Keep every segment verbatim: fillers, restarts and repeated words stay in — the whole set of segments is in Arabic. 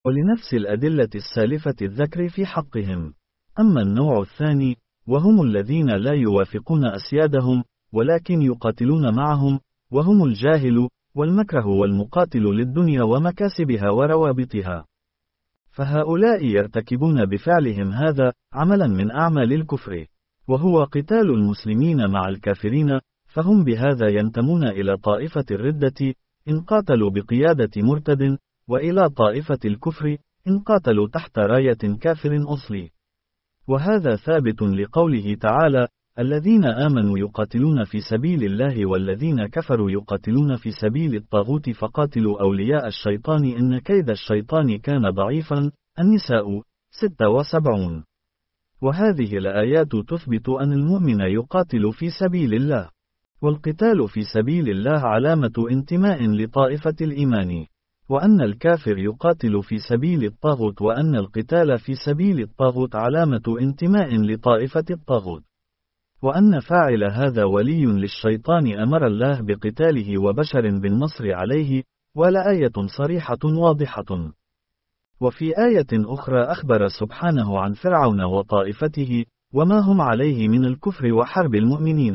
ولنفس الأدلة السالفة الذكر في حقهم. أما النوع الثاني، وهم الذين لا يوافقون أسيادهم، ولكن يقاتلون معهم، وهم الجاهل، والمكره والمقاتل للدنيا ومكاسبها وروابطها. فهؤلاء يرتكبون بفعلهم هذا عملا من أعمال الكفر، وهو قتال المسلمين مع الكافرين، فهم بهذا ينتمون إلى طائفة الردة إن قاتلوا بقيادة مرتد، وإلى طائفة الكفر إن قاتلوا تحت راية كافر أصلي. وهذا ثابت لقوله تعالى: الذين آمنوا يقاتلون في سبيل الله والذين كفروا يقاتلون في سبيل الطاغوت فقاتلوا أولياء الشيطان إن كيد الشيطان كان ضعيفا. النساء ستة وسبعون. وهذه الآيات تثبت أن المؤمن يقاتل في سبيل الله، والقتال في سبيل الله علامة انتماء لطائفة الإيمان، وأن الكافر يقاتل في سبيل الطاغوت، وأن القتال في سبيل الطاغوت علامة انتماء لطائفة الطاغوت، وأن فاعل هذا ولي للشيطان أمر الله بقتاله وبشر بالنصر عليه، والآية صريحة واضحة. وفي آية أخرى أخبر سبحانه عن فرعون وطائفته وما هم عليه من الكفر وحرب المؤمنين،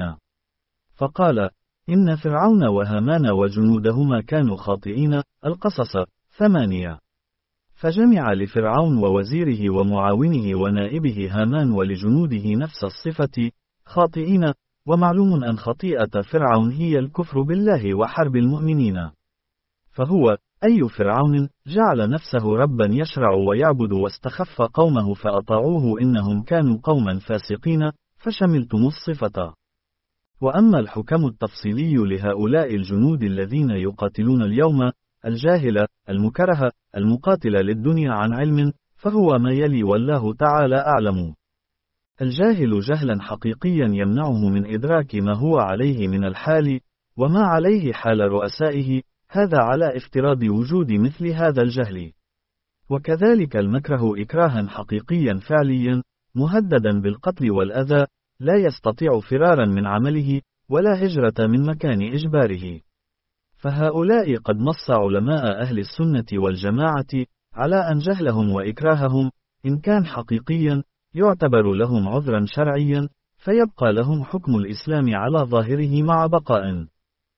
فقال: إن فرعون وهامان وجنودهما كانوا خاطئين. القصص ثمانية. فجمع لفرعون ووزيره ومعاونه ونائبه هامان ولجنوده نفس الصفة، خاطئين، ومعلوم أن خطيئة فرعون هي الكفر بالله وحرب المؤمنين. فهو أي فرعون جعل نفسه ربا يشرع ويعبد واستخف قومه فأطاعوه إنهم كانوا قوما فاسقين، فشملتم الصفة. وأما الحكم التفصيلي لهؤلاء الجنود الذين يقاتلون اليوم، الجاهل، المكره، المقاتل للدنيا عن علم، فهو ما يلي والله تعالى أعلم. الجاهل جهلا حقيقيا يمنعه من إدراك ما هو عليه من الحال، وما عليه حال رؤسائه، هذا على افتراض وجود مثل هذا الجهل. وكذلك المكره إكراها حقيقيا فعليا، مهددا بالقتل والأذى، لا يستطيع فرارا من عمله، ولا هجرة من مكان إجباره. فهؤلاء قد نص علماء أهل السنة والجماعة على أن جهلهم وإكراههم إن كان حقيقيا يعتبر لهم عذرا شرعيا، فيبقى لهم حكم الإسلام على ظاهره مع بقاء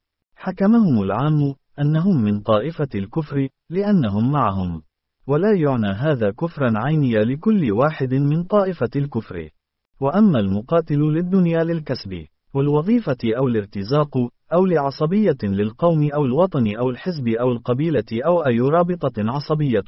حكمهم العام أنهم من طائفة الكفر لأنهم معهم، ولا يعنى هذا كفرا عينيا لكل واحد من طائفة الكفر. وأما المقاتل للدنيا للكسب والوظيفة أو الارتزاق أو لعصبية للقوم أو الوطن أو الحزب أو القبيلة أو أي رابطة عصبية،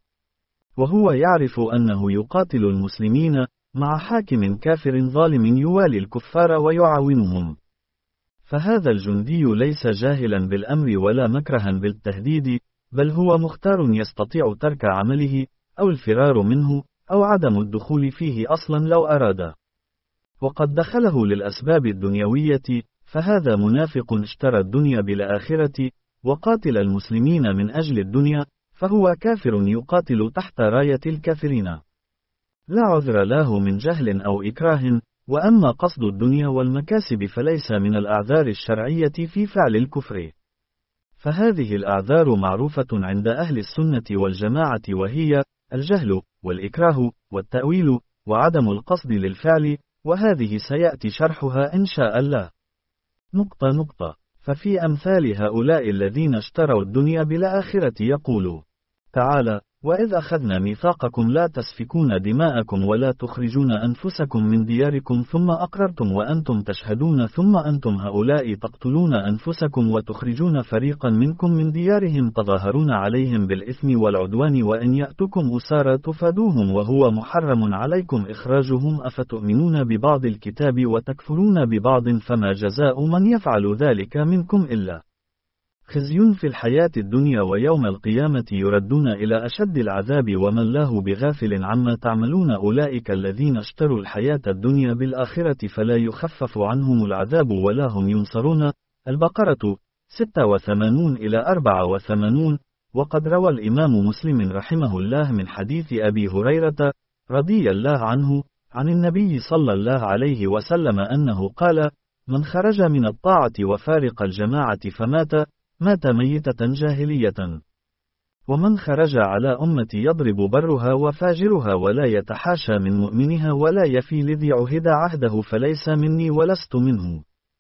وهو يعرف أنه يقاتل المسلمين مع حاكم كافر ظالم يوالي الكفار ويعاونهم، فهذا الجندي ليس جاهلا بالأمر ولا مكرها بالتهديد، بل هو مختار يستطيع ترك عمله أو الفرار منه أو عدم الدخول فيه أصلا لو أراد. وقد دخله للأسباب الدنيوية، فهذا منافق اشترى الدنيا بالآخرة، وقاتل المسلمين من أجل الدنيا، فهو كافر يقاتل تحت راية الكافرين. لا عذر له من جهل أو إكراه. وأما قصد الدنيا والمكاسب فليس من الأعذار الشرعية في فعل الكفر، فهذه الأعذار معروفة عند أهل السنة والجماعة، وهي الجهل والإكراه والتأويل وعدم القصد للفعل، وهذه سيأتي شرحها إن شاء الله. نقطة نقطة. ففي أمثال هؤلاء الذين اشتروا الدنيا بالآخرة يقول تعالى: وإذ أخذنا ميثاقكم لا تسفكون دماءكم ولا تخرجون أنفسكم من دياركم ثم أقررتم وأنتم تشهدون ثم أنتم هؤلاء تقتلون أنفسكم وتخرجون فريقا منكم من ديارهم تظاهرون عليهم بالإثم والعدوان وإن يأتكم أسارى تفادوهم وهو محرم عليكم إخراجهم أفتؤمنون ببعض الكتاب وتكفرون ببعض فما جزاء من يفعل ذلك منكم إلا خزي في الحياة الدنيا ويوم القيامة يردون إلى أشد العذاب وما الله بغافل عما تعملون أولئك الذين اشتروا الحياة الدنيا بالآخرة فلا يخفف عنهم العذاب ولا هم ينصرون. البقرة ستة وثمانين إلى أربعة وثمانين. وقد روى الإمام مسلم رحمه الله من حديث أبي هريرة رضي الله عنه عن النبي صلى الله عليه وسلم أنه قال: من خرج من الطاعة وفارق الجماعة فمات مات ميتة جاهلية. ومن خرج على أمتي يضرب برها وفاجرها ولا يتحاشى من مؤمنها ولا يفي لذي عهد عهده فليس مني ولست منه.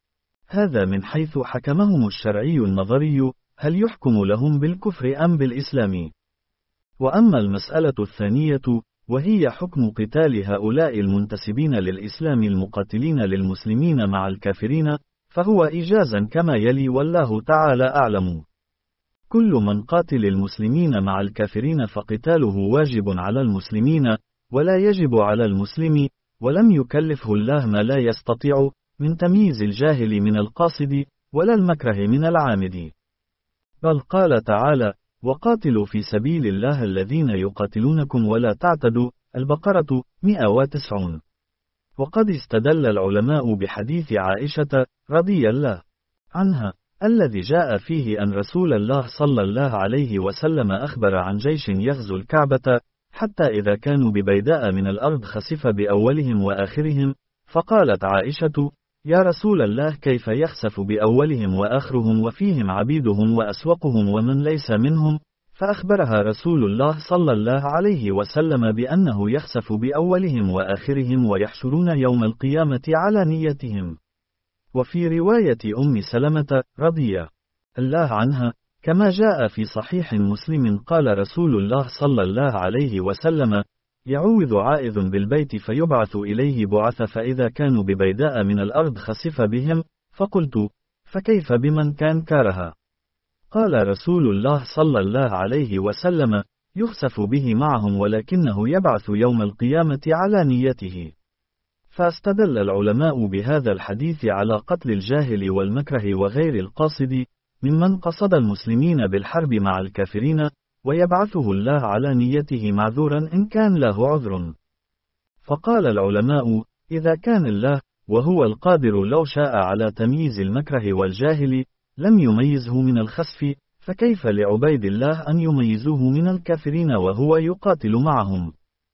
هذا من حيث حكمهم الشرعي النظري، هل يحكم لهم بالكفر أم بالإسلام؟ وأما المسألة الثانية، وهي حكم قتال هؤلاء المنتسبين للإسلام المقاتلين للمسلمين مع الكافرين، فهو إيجازا كما يلي والله تعالى أعلم. كل من قاتل المسلمين مع الكافرين فقتاله واجب على المسلمين، ولا يجب على المسلم، ولم يكلفه الله ما لا يستطيع، من تمييز الجاهل من القاصد، ولا المكره من العامد. بل قال تعالى: وقاتلوا في سبيل الله الذين يقاتلونكم ولا تعتدوا. البقرة مئة وتسعون. وقد استدل العلماء بحديث عائشة رضي الله عنها الذي جاء فيه أن رسول الله صلى الله عليه وسلم أخبر عن جيش يغزو الكعبة، حتى إذا كانوا ببيداء من الأرض خسف بأولهم وآخرهم، فقالت عائشة: يا رسول الله كيف يخسف بأولهم وآخرهم وفيهم عبيدهم وأسوقهم ومن ليس منهم؟ فأخبرها رسول الله صلى الله عليه وسلم بأنه يخسف بأولهم وآخرهم ويحشرون يوم القيامة على نيتهم. وفي رواية أم سلمة رضي الله عنها كما جاء في صحيح مسلم قال رسول الله صلى الله عليه وسلم: يعوذ عائذ بالبيت فيبعث إليه بعث فإذا كانوا ببيداء من الأرض خسف بهم، فقلت: فكيف بمن كان كارها؟ قال رسول الله صلى الله عليه وسلم: يخسف به معهم ولكنه يبعث يوم القيامة على نيته. فاستدل العلماء بهذا الحديث على قتل الجاهل والمكره وغير القاصد ممن قصد المسلمين بالحرب مع الكافرين، ويبعثه الله على نيته معذورا إن كان له عذر. فقال العلماء: إذا كان الله وهو القادر لو شاء على تمييز المكره والجاهل لم يميزه من الخسف، فكيف لعبيد الله أن يميزوه من الكافرين وهو يقاتل معهم؟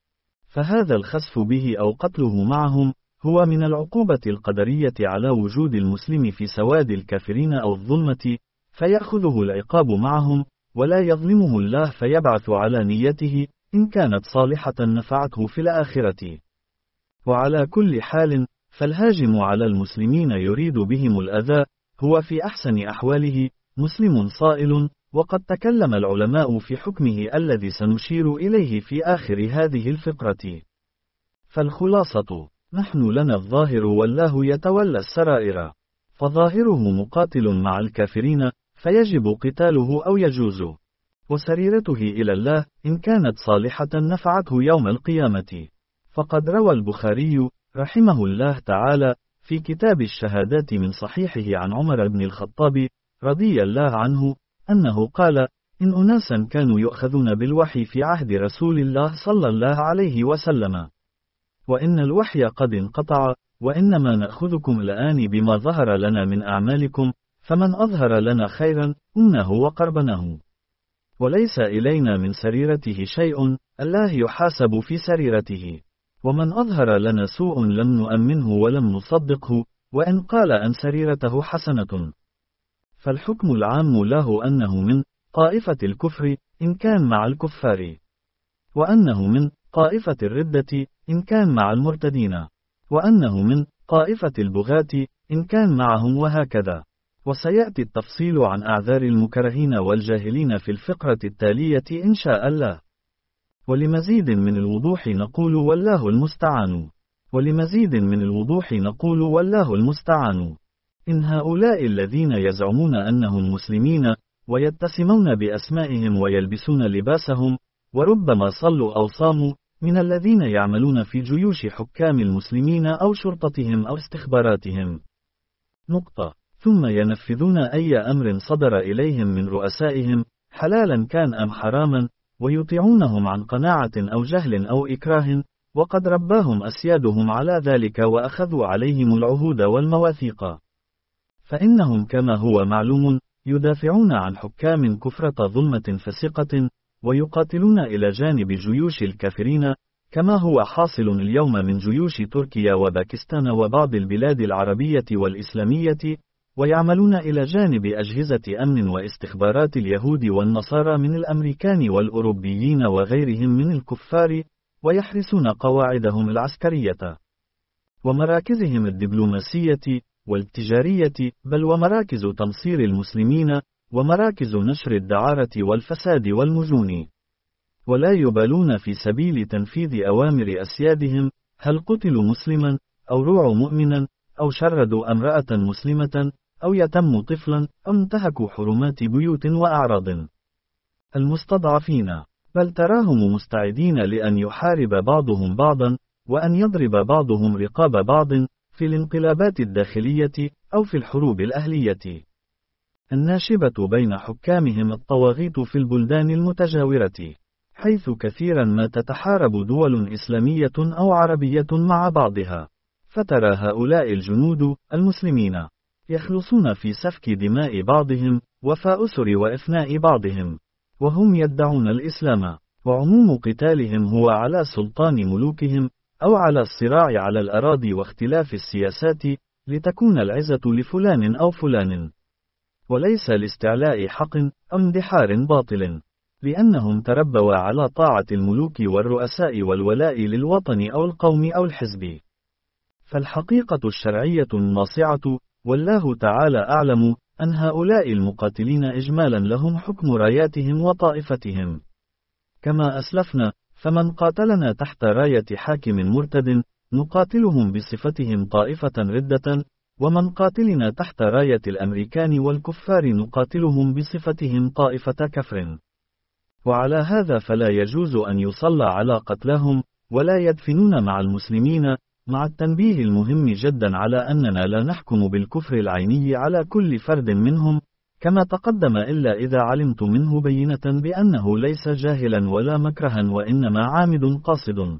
فهذا الخسف به أو قتله معهم هو من العقوبة القدرية على وجود المسلم في سواد الكافرين أو الظلمة، فيأخذه العقاب معهم، ولا يظلمه الله فيبعث على نيته، إن كانت صالحة نفعته في الآخرة. وعلى كل حال، فالهاجم على المسلمين يريد بهم الأذى هو في أحسن أحواله مسلم صائل، وقد تكلم العلماء في حكمه الذي سنشير إليه في آخر هذه الفقرة. فالخلاصة: نحن لنا الظاهر والله يتولى السرائر، فظاهره مقاتل مع الكافرين فيجب قتاله أو يجوز، وسريرته إلى الله إن كانت صالحة نفعته يوم القيامة. فقد روى البخاري رحمه الله تعالى في كتاب الشهادات من صحيحه عن عمر بن الخطاب رضي الله عنه أنه قال: إن أناسا كانوا يؤخذون بالوحي في عهد رسول الله صلى الله عليه وسلم، وإن الوحي قد انقطع، وإنما نأخذكم الآن بما ظهر لنا من أعمالكم، فمن أظهر لنا خيرا أمنه وقربنه، وليس إلينا من سريرته شيء، الله يحاسب في سريرته، ومن أظهر لنا سوء لم نؤمنه ولم نصدقه، وإن قال أن سريرته حسنة. فالحكم العام له أنه من طائفة الكفر إن كان مع الكفار، وأنه من طائفة الردة إن كان مع المرتدين، وأنه من طائفة البغاة إن كان معهم، وهكذا. وسيأتي التفصيل عن أعذار المكرهين والجاهلين في الفقرة التالية إن شاء الله. ولمزيد من الوضوح نقول والله المستعان. ولمزيد من الوضوح نقول والله المستعان. إن هؤلاء الذين يزعمون أنهم مسلمين ويتسمون بأسمائهم ويلبسون لباسهم وربما صلوا أو صاموا من الذين يعملون في جيوش حكام المسلمين أو شرطتهم أو استخباراتهم. نقطة. ثم ينفذون أي أمر صدر إليهم من رؤسائهم حلالا كان أم حراما، ويطيعونهم عن قناعة أو جهل أو إكراه، وقد رباهم أسيادهم على ذلك وأخذوا عليهم العهود والمواثيق. فإنهم كما هو معلوم يدافعون عن حكام كفرة ظلمة فسقة، ويقاتلون إلى جانب جيوش الكافرين، كما هو حاصل اليوم من جيوش تركيا وباكستان وبعض البلاد العربية والإسلامية، ويعملون إلى جانب أجهزة أمن واستخبارات اليهود والنصارى من الأمريكان والأوروبيين وغيرهم من الكفار، ويحرسون قواعدهم العسكرية ومراكزهم الدبلوماسية والتجارية، بل ومراكز تنصير المسلمين، ومراكز نشر الدعارة والفساد والمجون. ولا يبالون في سبيل تنفيذ أوامر أسيادهم، هل قتلوا مسلما، أو روعوا مؤمنا، أو شردوا امرأة مسلمة، أو يتموا طفلا، أو انتهكوا حرمات بيوت وأعراض المستضعفين، بل تراهم مستعدين لأن يحارب بعضهم بعضا، وأن يضرب بعضهم رقاب بعض، في الانقلابات الداخلية، أو في الحروب الأهلية الناشبة بين حكامهم الطواغيت في البلدان المتجاورة، حيث كثيرا ما تتحارب دول إسلامية أو عربية مع بعضها. فترى هؤلاء الجنود المسلمين يخلصون في سفك دماء بعضهم، وفأسر وإفناء بعضهم، وهم يدعون الإسلام، وعموم قتالهم هو على سلطان ملوكهم، أو على الصراع على الأراضي واختلاف السياسات، لتكون العزة لفلان أو فلان، وليس لاستعلاء حق أو اندحار باطل، لأنهم تربوا على طاعة الملوك والرؤساء والولاء للوطن أو القوم أو الحزب. فالحقيقة الشرعية الناصعة، والله تعالى أعلم، أن هؤلاء المقاتلين إجمالا لهم حكم راياتهم وطائفتهم. كما أسلفنا، فمن قاتلنا تحت راية حاكم مرتد، نقاتلهم بصفتهم طائفة ردة، ومن قاتلنا تحت راية الأمريكان والكفار نقاتلهم بصفتهم طائفة كفر. وعلى هذا فلا يجوز أن يصلى على قتلهم، ولا يدفنون مع المسلمين، مع التنبيه المهم جدا على أننا لا نحكم بالكفر العيني على كل فرد منهم، كما تقدم، إلا إذا علمت منه بينة بأنه ليس جاهلا ولا مكرها وإنما عامد قاصد.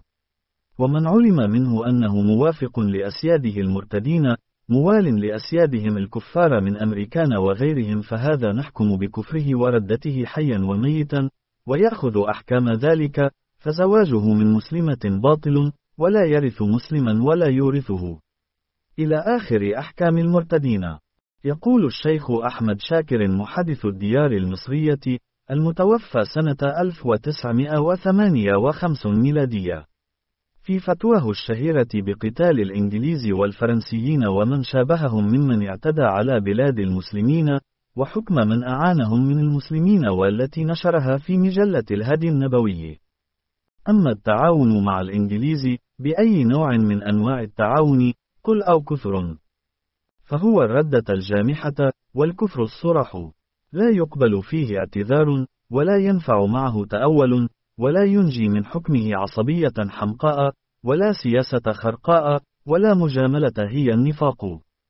ومن علم منه أنه موافق لأسياده المرتدين، موال لأسيادهم الكفار من أمريكان وغيرهم، فهذا نحكم بكفره وردته حيا وميتا، ويأخذ أحكام ذلك، فزواجه من مسلمة باطل، ولا يرث مسلما ولا يورثه، إلى آخر أحكام المرتدين. يقول الشيخ أحمد شاكر محدث الديار المصرية، المتوفى سنة ألف وتسعمائة وثمانية وخمسين ميلادية، في فتواه الشهيرة بقتال الإنجليز والفرنسيين ومن شابههم ممن اعتدى على بلاد المسلمين، وحكم من أعانهم من المسلمين، والتي نشرها في مجلة الهدي النبوي. أما التعاون مع الإنجليز بأي نوع من أنواع التعاون، قل أو كثر، فهو الردة الجامحة، والكفر الصرح، لا يقبل فيه اعتذار، ولا ينفع معه تأول، ولا ينجي من حكمه عصبية حمقاء، ولا سياسة خرقاء، ولا مجاملة هي النفاق،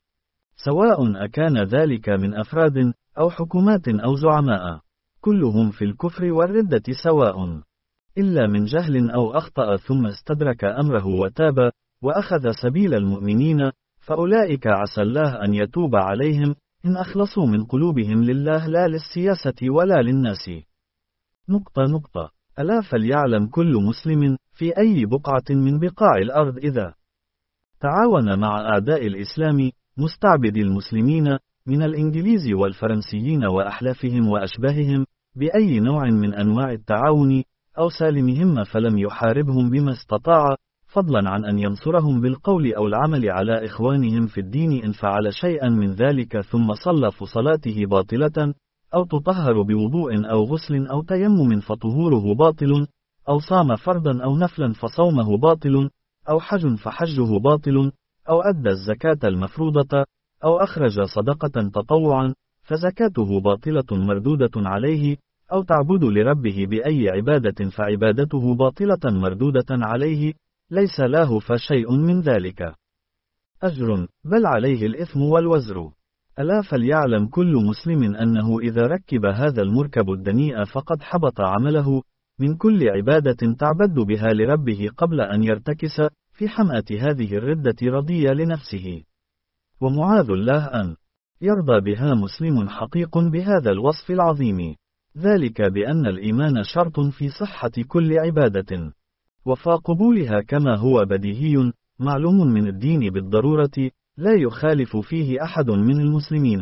سواء أكان ذلك من أفراد أو حكومات أو زعماء، كلهم في الكفر والردة سواء، إلا من جهل أو أخطأ ثم استدرك أمره وتاب، وأخذ سبيل المؤمنين، فأولئك عسى الله أن يتوب عليهم، إن أخلصوا من قلوبهم لله لا للسياسة ولا للناس. نقطة نقطة. ألا فليعلم كل مسلم في أي بقعة من بقاع الأرض إذا تعاون مع أعداء الإسلام مستعبد المسلمين من الإنجليز والفرنسيين وأحلافهم وأشباههم بأي نوع من أنواع التعاون أو سالمهم، فلم يحاربهم بما استطاع، فضلا عن أن ينصرهم بالقول أو العمل على إخوانهم في الدين، إن فعل شيئا من ذلك ثم صلى فصلاته باطلة، أو تطهر بوضوء أو غسل أو تيمم فطهوره باطل، أو صام فرضا أو نفلا فصومه باطل، أو حج فحجه باطل، أو أدى الزكاة المفروضة، أو أخرج صدقة تطوعا، فزكاته باطلة مردودة عليه، أو تعبد لربه بأي عبادة فعبادته باطلة مردودة عليه، ليس له فشيء من ذلك أجر، بل عليه الإثم والوزر. ألا فليعلم كل مسلم أنه إذا ركب هذا المركب الدنيء فقد حبط عمله من كل عبادة تعبد بها لربه قبل أن يرتكس في حمأة هذه الردة رضي لنفسه، ومعاذ الله أن يرضى بها مسلم حقيق بهذا الوصف العظيم، ذلك بأن الإيمان شرط في صحة كل عبادة، وفى قبولها كما هو بديهي معلوم من الدين بالضرورة، لا يخالف فيه أحد من المسلمين.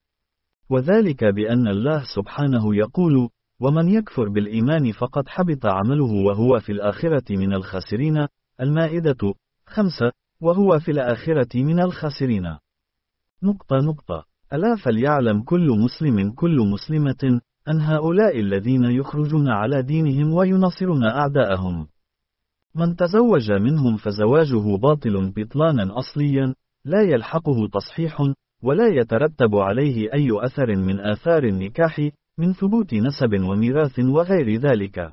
وذلك بأن الله سبحانه يقول: ومن يكفر بالإيمان فقد حبط عمله وهو في الآخرة من الخاسرين. المائدة خمسة. وهو في الآخرة من الخاسرين. نقطة نقطة. ألا فليعلم كل مسلم كل مسلمة أن هؤلاء الذين يخرجون على دينهم وينصرون أعداءهم، من تزوج منهم فزواجه باطل بطلانا أصليا، لا يلحقه تصحيح، ولا يترتب عليه أي أثر من آثار النكاح من ثبوت نسب وميراث وغير ذلك.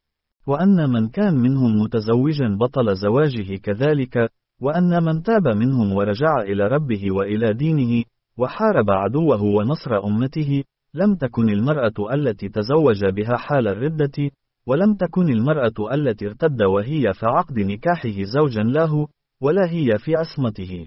وأن من كان منهم متزوجا بطل زواجه كذلك، وأن من تاب منهم ورجع إلى ربه وإلى دينه وحارب عدوه ونصر أمته، لم تكن المرأة التي تزوج بها حال الردة، ولم تكن المرأة التي ارتد وهي في عقد نكاحه زوجا له، ولا هي في عصمته.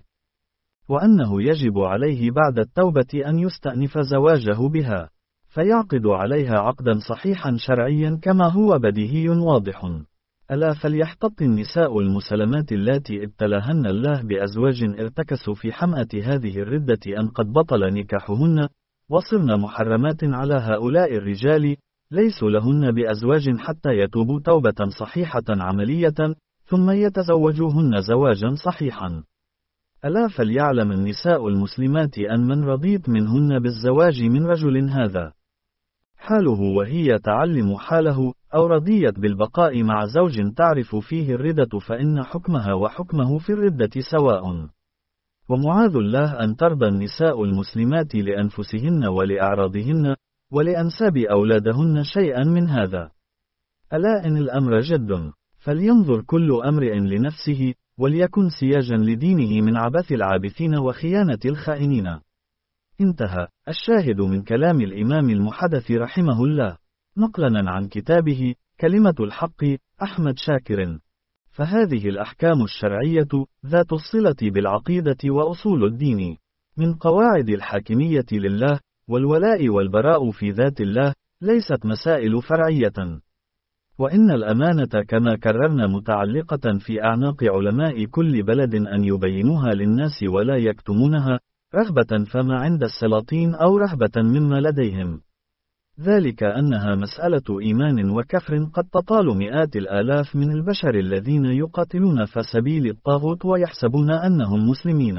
وأنه يجب عليه بعد التوبة أن يستأنف زواجه بها، فيعقد عليها عقدا صحيحا شرعيا كما هو بديهي واضح. ألا فليحتط النساء المسلمات اللاتي ابتلاهن الله بأزواج ارتكسوا في حمأة هذه الردة أن قد بطل نكاحهن، وصرن محرمات على هؤلاء الرجال، ليسوا لهن بأزواج حتى يتوبوا توبة صحيحة عملية، ثم يتزوجوهن زواجا صحيحا. ألا فليعلم النساء المسلمات أن من رضيت منهن بالزواج من رجل هذا حاله وهي تعلم حاله، أو رضيت بالبقاء مع زوج تعرف فيه الردة، فإن حكمها وحكمه في الردة سواء. ومعاذ الله أن ترضى النساء المسلمات لأنفسهن ولأعراضهن ولأنساب أولادهن شيئا من هذا. ألا إن الأمر جد، فلينظر كل امرئ لنفسه، وليكن سياجا لدينه من عبث العابثين وخيانة الخائنين. انتهى. الشاهد من كلام الإمام المحدث رحمه الله، نقلا عن كتابه كلمة الحق أحمد شاكر. فهذه الأحكام الشرعية ذات الصلة بالعقيدة وأصول الدين، من قواعد الحاكمية لله، والولاء والبراء في ذات الله، ليست مسائل فرعية. وإن الأمانة كما كررنا متعلقة في أعناق علماء كل بلد أن يبينوها للناس ولا يكتمونها، رغبة فما عند السلاطين أو رهبة مما لديهم. ذلك أنها مسألة إيمان وكفر قد تطال مئات الآلاف من البشر الذين يقاتلون في سبيل الطاغوت ويحسبون أنهم مسلمين.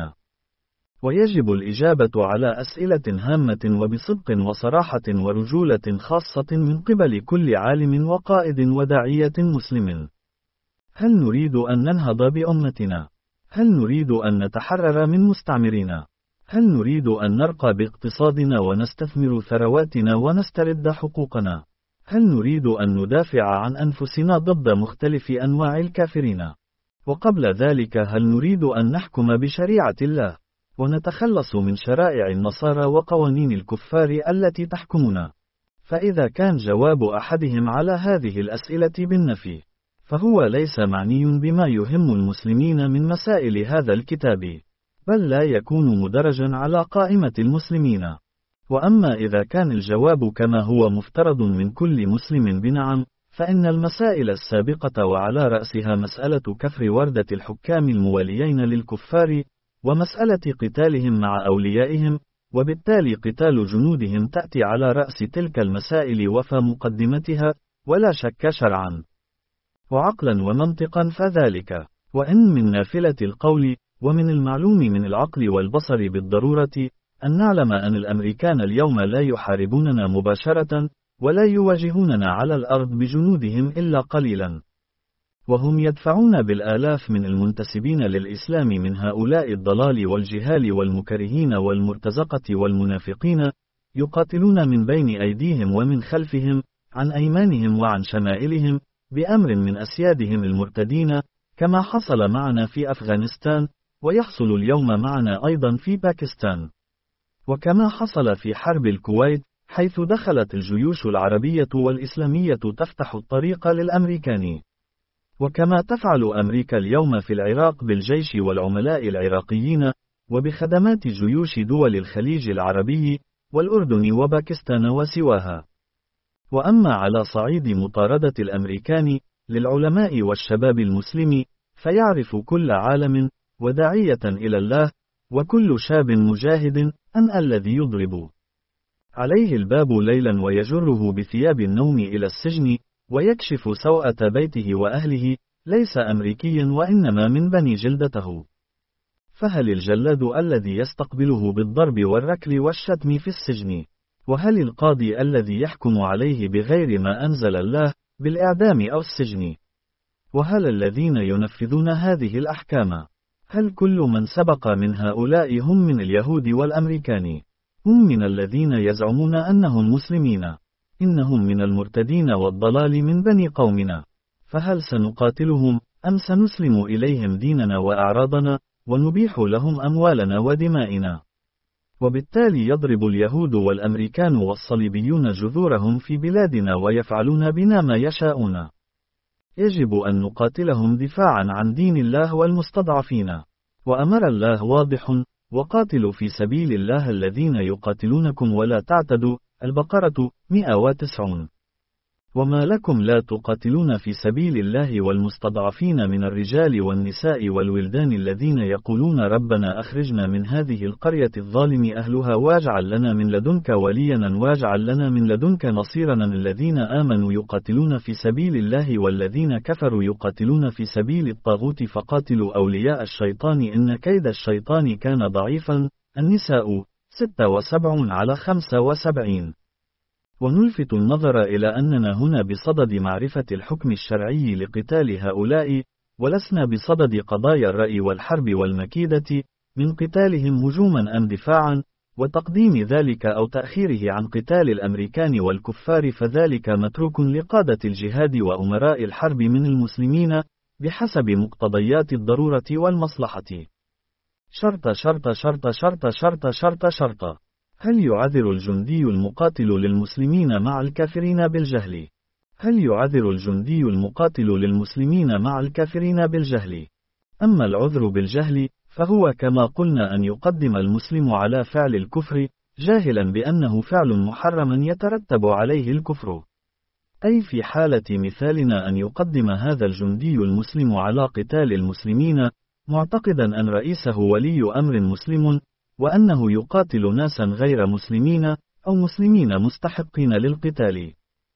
ويجب الإجابة على أسئلة هامة وبصدق وصراحة ورجولة خاصة من قبل كل عالم وقائد وداعية مسلم. هل نريد أن ننهض بأمتنا؟ هل نريد أن نتحرر من مستعمرين؟ هل نريد أن نرقى باقتصادنا ونستثمر ثرواتنا ونسترد حقوقنا؟ هل نريد أن ندافع عن أنفسنا ضد مختلف أنواع الكافرين؟ وقبل ذلك هل نريد أن نحكم بشريعة الله، ونتخلص من شرائع النصارى وقوانين الكفار التي تحكمنا؟ فإذا كان جواب أحدهم على هذه الأسئلة بالنفي، فهو ليس معني بما يهم المسلمين من مسائل هذا الكتاب، بل لا يكون مدرجا على قائمة المسلمين. وأما إذا كان الجواب كما هو مفترض من كل مسلم بنعم، فإن المسائل السابقة وعلى رأسها مسألة كفر وردة الحكام المواليين للكفار، ومسألة قتالهم مع أوليائهم، وبالتالي قتال جنودهم تأتي على رأس تلك المسائل وفي مقدمتها، ولا شك شرعا وعقلا ومنطقا فذلك. وإن من نافلة القول ومن المعلوم من العقل والبصر بالضرورة أن نعلم أن الأمريكان اليوم لا يحاربوننا مباشرة، ولا يواجهوننا على الأرض بجنودهم إلا قليلا، وهم يدفعون بالآلاف من المنتسبين للإسلام من هؤلاء الضلال والجهال والمكرهين والمرتزقة والمنافقين، يقاتلون من بين أيديهم ومن خلفهم، عن أيمانهم وعن شمائلهم، بأمر من أسيادهم المرتدين، كما حصل معنا في أفغانستان، ويحصل اليوم معنا أيضا في باكستان، وكما حصل في حرب الكويت، حيث دخلت الجيوش العربية والإسلامية تفتح الطريق للأمريكان، وكما تفعل أمريكا اليوم في العراق بالجيش والعملاء العراقيين، وبخدمات جيوش دول الخليج العربي والأردن وباكستان وسواها. وأما على صعيد مطاردة الأمريكان للعلماء والشباب المسلم، فيعرف كل عالم وداعية إلى الله وكل شاب مجاهد أن الذي يضرب عليه الباب ليلا ويجره بثياب النوم إلى السجن، ويكشف سوءة بيته وأهله، ليس أمريكيا وإنما من بني جلدته. فهل الجلاد الذي يستقبله بالضرب والركل والشتم في السجن؟ وهل القاضي الذي يحكم عليه بغير ما أنزل الله بالإعدام أو السجن؟ وهل الذين ينفذون هذه الأحكام، هل كل من سبق من هؤلاء هم من اليهود والأمريكان؟ هم من الذين يزعمون أنهم مسلمين؟ إنهم من المرتدين والضلال من بني قومنا. فهل سنقاتلهم، أم سنسلم إليهم ديننا وأعراضنا، ونبيح لهم أموالنا ودمائنا؟ وبالتالي يضرب اليهود والأمريكان والصليبيون جذورهم في بلادنا ويفعلون بنا ما يشاءون. يجب أن نقاتلهم دفاعا عن دين الله والمستضعفين. وأمر الله واضح: وقاتلوا في سبيل الله الذين يقاتلونكم ولا تعتدوا. البقرة مئة وتسعون. وما لكم لا تقاتلون في سبيل الله والمستضعفين من الرجال والنساء والولدان الذين يقولون ربنا أخرجنا من هذه القرية الظالم أهلها واجعل لنا من لدنك وليا واجعل لنا من لدنك نصيرا. الذين آمنوا يقاتلون في سبيل الله والذين كفروا يقاتلون في سبيل الطاغوت فقاتلوا أولياء الشيطان إن كيد الشيطان كان ضعيفا. النساء ستة وسبعون على خمسة وسبعين. ونلفت النظر إلى أننا هنا بصدد معرفة الحكم الشرعي لقتال هؤلاء، ولسنا بصدد قضايا الرأي والحرب والمكيدة، من قتالهم هجوما أم دفاعا، وتقديم ذلك أو تأخيره عن قتال الأمريكان والكفار فذلك متروك لقادة الجهاد وأمراء الحرب من المسلمين، بحسب مقتضيات الضرورة والمصلحة. شرط شرط شرط شرط شرط شرط شرط. هل يعذر الجندي المقاتل للمسلمين مع الكافرين بالجهل؟ هل يعذر الجندي المقاتل للمسلمين مع الكافرين بالجهل؟ أما العذر بالجهل، فهو كما قلنا أن يقدم المسلم على فعل الكفر، جاهلا بأنه فعل محرم يترتب عليه الكفر. أي في حالة مثالنا أن يقدم هذا الجندي المسلم على قتال المسلمين، معتقدا أن رئيسه ولي أمر مسلم، وأنه يقاتل ناسا غير مسلمين، أو مسلمين مستحقين للقتال،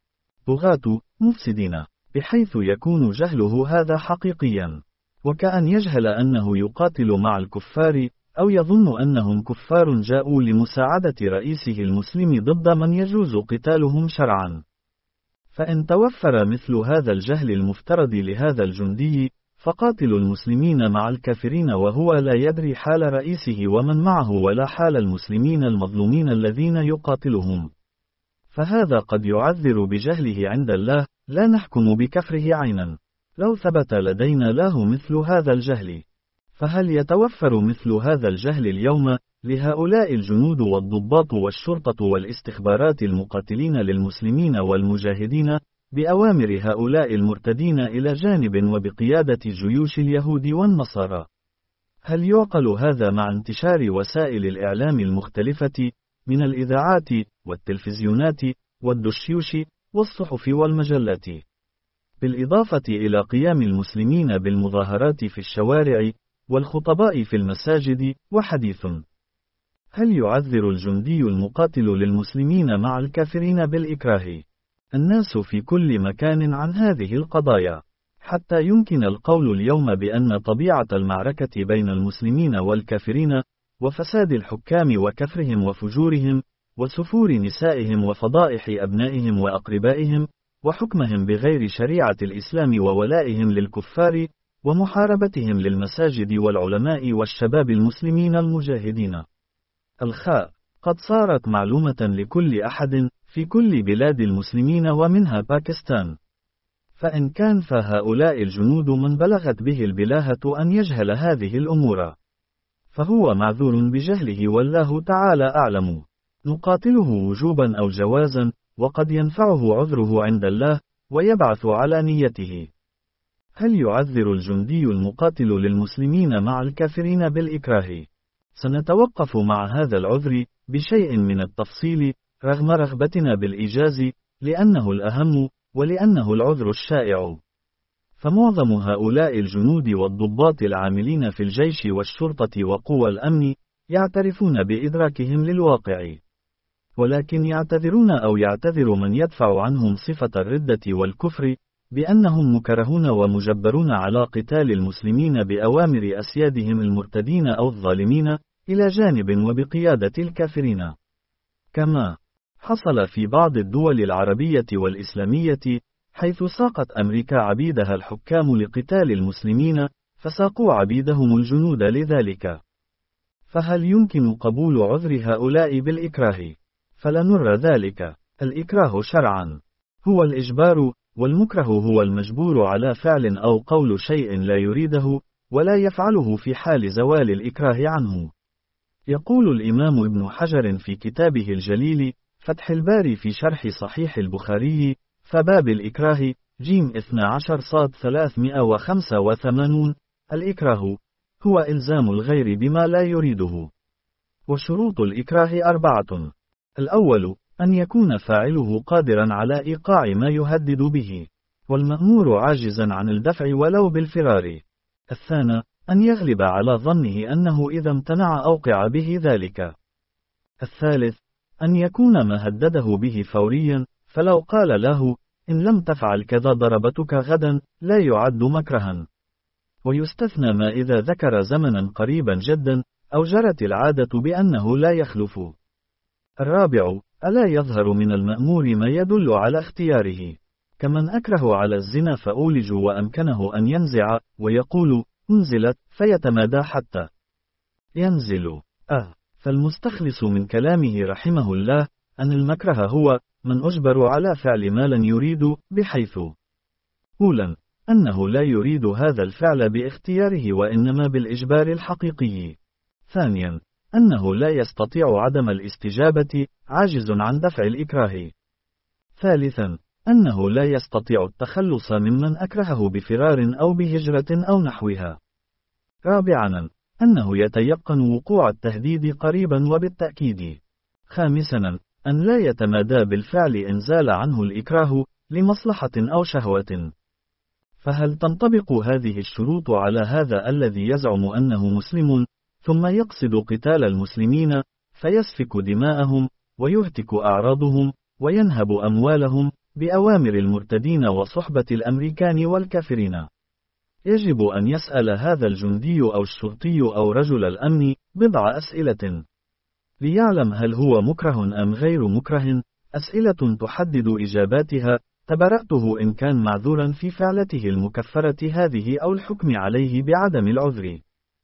بغاة مفسدين، بحيث يكون جهله هذا حقيقيا، وكأن يجهل أنه يقاتل مع الكفار، أو يظن أنهم كفار جاءوا لمساعدة رئيسه المسلم ضد من يجوز قتالهم شرعا. فإن توفر مثل هذا الجهل المفترض لهذا الجندي، فقاتل المسلمين مع الكافرين وهو لا يدري حال رئيسه ومن معه ولا حال المسلمين المظلومين الذين يقاتلهم، فهذا قد يعذر بجهله عند الله، لا نحكم بكفره عينا. لو ثبت لدينا له مثل هذا الجهل، فهل يتوفر مثل هذا الجهل اليوم لهؤلاء الجنود والضباط والشرطة والاستخبارات المقاتلين للمسلمين والمجاهدين بأوامر هؤلاء المرتدين إلى جانب وبقيادة جيوش اليهود والنصارى؟ هل يعقل هذا مع انتشار وسائل الإعلام المختلفة من الإذاعات والتلفزيونات والدشيوش والصحف والمجلات، بالإضافة إلى قيام المسلمين بالمظاهرات في الشوارع والخطباء في المساجد وحديث؟ هل يعذر الجندي المقاتل للمسلمين مع الكافرين بالإكراه؟ الناس في كل مكان عن هذه القضايا، حتى يمكن القول اليوم بأن طبيعة المعركة بين المسلمين والكافرين، وفساد الحكام وكفرهم وفجورهم، وسفور نسائهم وفضائح أبنائهم وأقربائهم، وحكمهم بغير شريعة الإسلام وولائهم للكفار، ومحاربتهم للمساجد والعلماء والشباب المسلمين المجاهدين، الخاء، قد صارت معلومة لكل أحد في كل بلاد المسلمين ومنها باكستان. فإن كان فهؤلاء الجنود من بلغت به البلاهة أن يجهل هذه الأمور، فهو معذور بجهله والله تعالى أعلم. نقاتله وجوبا أو جوازا، وقد ينفعه عذره عند الله ويبعث على نيته. هل يعذر الجندي المقاتل للمسلمين مع الكافرين بالإكراه؟ سنتوقف مع هذا العذر بشيء من التفصيل رغم رغبتنا بالإيجاز، لأنه الأهم ولأنه العذر الشائع. فمعظم هؤلاء الجنود والضباط العاملين في الجيش والشرطة وقوى الأمن يعترفون بإدراكهم للواقع، ولكن يعتذرون أو يعتذر من يدفع عنهم صفة الردة والكفر بأنهم مكرهون ومجبرون على قتال المسلمين بأوامر أسيادهم المرتدين أو الظالمين إلى جانب وبقيادة الكافرين. كما حصل في بعض الدول العربية والإسلامية، حيث ساقت أمريكا عبيدها الحكام لقتال المسلمين، فساقوا عبيدهم الجنود لذلك. فهل يمكن قبول عذر هؤلاء بالإكراه؟ فلنرى ذلك. الإكراه شرعا هو الإجبار، والمكره هو المجبور على فعل أو قول شيء لا يريده ولا يفعله في حال زوال الإكراه عنه. يقول الإمام ابن حجر في كتابه الجليل فتح الباري في شرح صحيح البخاري: فباب الإكراه جيم اثنا عشر صاد ثلاثمائة وخمسة وثمانين. الإكراه هو إلزام الغير بما لا يريده. وشروط الإكراه أربعة: الأول أن يكون فاعله قادرا على إيقاع ما يهدد به، والمأمور عاجزا عن الدفع ولو بالفرار. الثاني أن يغلب على ظنه أنه إذا امتنع أوقع به ذلك. الثالث أن يكون ما هدده به فوريا، فلو قال له إن لم تفعل كذا ضربتك غدا لا يعد مكرها. ويستثنى ما إذا ذكر زمنا قريبا جدا أو جرت العادة بأنه لا يخلف. الرابع ألا يظهر من المأمور ما يدل على اختياره، كمن أكره على الزنا فأولج وأمكنه أن ينزع ويقول انزلت فيتمادى حتى ينزل. أه فالمستخلص من كلامه رحمه الله أن المكره هو من أجبر على فعل ما لن يريد، بحيث أولا أنه لا يريد هذا الفعل باختياره وإنما بالإجبار الحقيقي. ثانيا أنه لا يستطيع عدم الاستجابة، عاجز عن دفع الإكراه. ثالثا أنه لا يستطيع التخلص ممن أكرهه بفرار أو بهجرة أو نحوها. رابعا أنه يتيقن وقوع التهديد قريبا وبالتأكيد. خامسا أن لا يتمادى بالفعل إن زال عنه الإكراه لمصلحة أو شهوة. فهل تنطبق هذه الشروط على هذا الذي يزعم أنه مسلم ثم يقصد قتال المسلمين فيسفك دماءهم ويهتك أعراضهم وينهب أموالهم بأوامر المرتدين وصحبة الأمريكان والكافرين؟ يجب أن يسأل هذا الجندي أو الشرطي أو رجل الأمن بضع أسئلة ليعلم هل هو مكره أم غير مكره، أسئلة تحدد إجاباتها تبرأته إن كان معذورا في فعلته المكفرة هذه أو الحكم عليه بعدم العذر.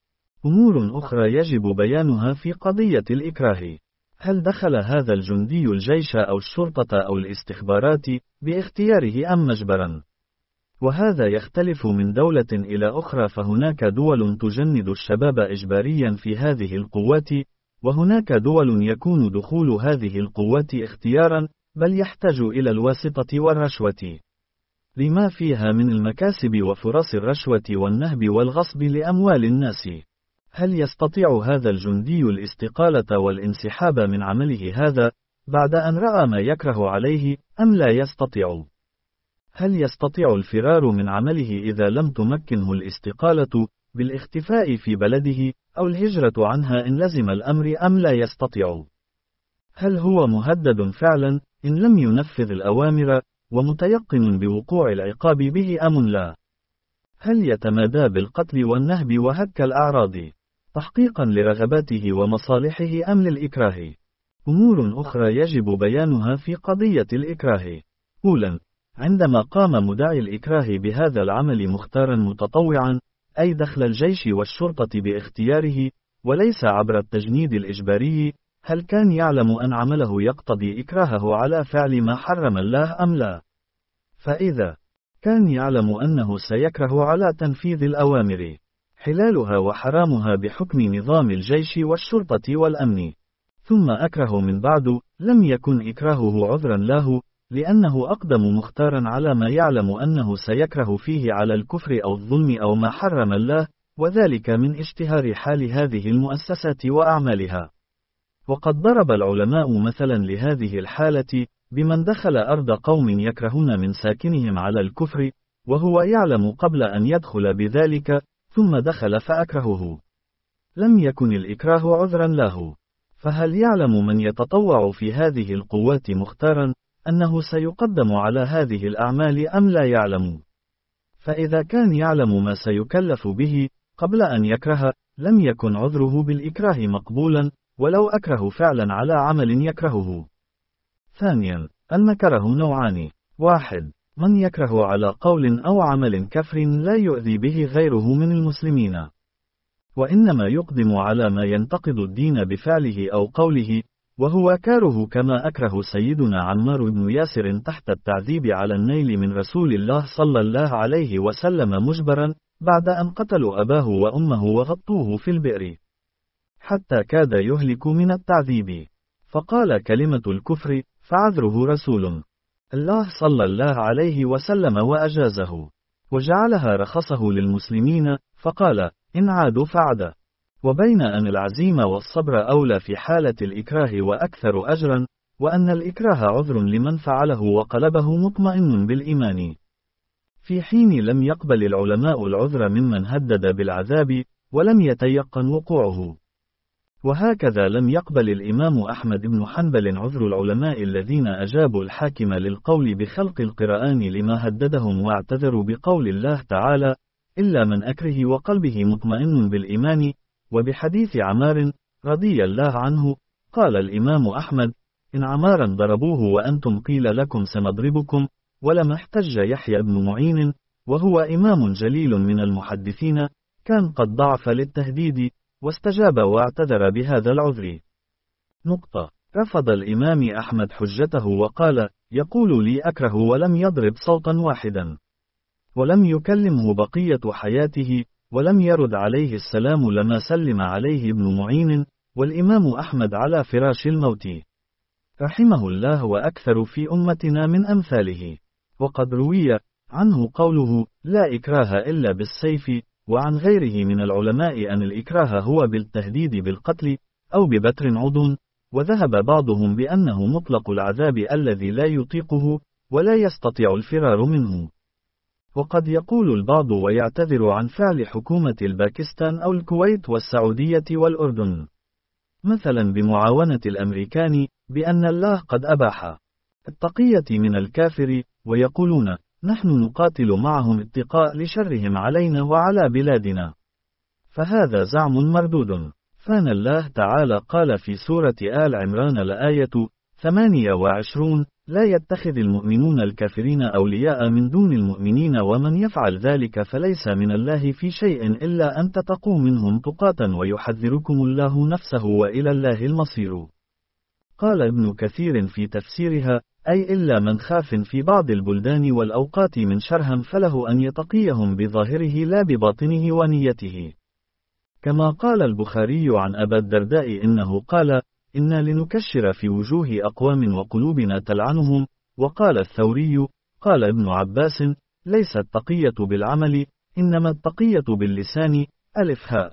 أمور أخرى يجب بيانها في قضية الإكراه: هل دخل هذا الجندي الجيش أو الشرطة أو الاستخبارات باختياره أم مجبرا؟ وهذا يختلف من دولة إلى أخرى، فهناك دول تجند الشباب إجباريا في هذه القوات، وهناك دول يكون دخول هذه القوات اختيارا، بل يحتاج إلى الواسطة والرشوة، لما فيها من المكاسب وفرص الرشوة والنهب والغصب لأموال الناس. هل يستطيع هذا الجندي الاستقالة والانسحاب من عمله هذا بعد أن رأى ما يكره عليه أم لا يستطيع؟ هل يستطيع الفرار من عمله إذا لم تمكنه الاستقالة بالاختفاء في بلده أو الهجرة عنها إن لزم الأمر أم لا يستطيع؟ هل هو مهدد فعلا إن لم ينفذ الأوامر ومتيقن بوقوع العقاب به أم لا؟ هل يتمادى بالقتل والنهب وهتك الأعراض تحقيقا لرغباته ومصالحه أم للإكراه؟ أمور أخرى يجب بيانها في قضية الإكراه: أولا عندما قام مدعي الإكراه بهذا العمل مختارا متطوعا، أي دخل الجيش والشرطة باختياره وليس عبر التجنيد الإجباري، هل كان يعلم أن عمله يقتضي إكراهه على فعل ما حرم الله أم لا؟ فإذا كان يعلم أنه سيكره على تنفيذ الأوامر حلالها وحرامها بحكم نظام الجيش والشرطة والأمن، ثم أكره من بعد، لم يكن إكراهه عذرا له، لأنه أقدم مختارا على ما يعلم أنه سيكره فيه على الكفر أو الظلم أو ما حرم الله، وذلك من اشتهار حال هذه المؤسسات وأعمالها. وقد ضرب العلماء مثلا لهذه الحالة بمن دخل أرض قوم يكرهون من ساكنهم على الكفر، وهو يعلم قبل أن يدخل بذلك، ثم دخل فأكرهه. لم يكن الإكراه عذرا له. فهل يعلم من يتطوع في هذه القوات مختارا أنه سيقدم على هذه الأعمال أم لا يعلم؟ فإذا كان يعلم ما سيكلف به قبل أن يكره، لم يكن عذره بالإكراه مقبولا، ولو أكره فعلا على عمل يكرهه. ثانيا، المكره نوعان: واحد، من يكره على قول أو عمل كفر لا يؤذي به غيره من المسلمين، وإنما يقدم على ما ينتقض الدين بفعله أو قوله، وهو كاره كما أكره سيدنا عمار بن ياسر تحت التعذيب على النيل من رسول الله صلى الله عليه وسلم مجبرا، بعد أن قتلوا أباه وأمه وغطوه في البئر حتى كاد يهلك من التعذيب، فقال كلمة الكفر، فعذره رسول الله صلى الله عليه وسلم وأجازه، وجعلها رخصه للمسلمين، فقال: إن عادوا فعد. وبين أن العزيمة والصبر أولى في حالة الإكراه وأكثر أجرا، وأن الإكراه عذر لمن فعله وقلبه مطمئن بالإيمان، في حين لم يقبل العلماء العذر ممن هدد بالعذاب ولم يتيقن وقوعه. وهكذا لم يقبل الإمام أحمد بن حنبل عذر العلماء الذين أجابوا الحاكم للقول بخلق القرآن لما هددهم واعتذروا بقول الله تعالى: إلا من أكره وقلبه مطمئن بالإيمان. وبحديث عمار رضي الله عنه قال الإمام أحمد: إن عمارا ضربوه وأنتم قيل لكم سنضربكم. ولما احتج يحيى بن معين وهو إمام جليل من المحدثين، كان قد ضعف للتهديد واستجاب واعتذر بهذا العذر. نقطة. رفض الإمام أحمد حجته وقال: يقول لي أكره، ولم يضرب صوتا واحدا، ولم يكلمه بقية حياته، ولم يرد عليه السلام لما سلم عليه ابن معين، والإمام أحمد على فراش الموت رحمه الله وأكثر في أمتنا من أمثاله. وقد روي عنه قوله: لا إكراه إلا بالسيف، وعن غيره من العلماء أن الإكراه هو بالتهديد بالقتل أو ببتر عضو، وذهب بعضهم بأنه مطلق العذاب الذي لا يطيقه ولا يستطيع الفرار منه. وقد يقول البعض ويعتذر عن فعل حكومة الباكستان أو الكويت والسعودية والأردن مثلا بمعاونة الأمريكان بأن الله قد أباح التقية من الكافر، ويقولون: نحن نقاتل معهم اتقاء لشرهم علينا وعلى بلادنا. فهذا زعم مردود. فان الله تعالى قال في سورة آل عمران الآية ثمانية وعشرون: لا يتخذ المؤمنون الكافرين أولياء من دون المؤمنين، ومن يفعل ذلك فليس من الله في شيء إلا أن تتقوا منهم تقاتا ويحذركم الله نفسه وإلى الله المصير. قال ابن كثير في تفسيرها: أي إلا من خاف في بعض البلدان والأوقات من شرهم فله أن يتقيهم بظاهره لا بباطنه ونيته. كما قال البخاري عن أبا الدرداء إنه قال: إنا لنكشر في وجوه أقوام وقلوبنا تلعنهم. وقال الثوري: قال ابن عباس: ليس التقية بالعمل، إنما التقية باللسان. ألف هاء.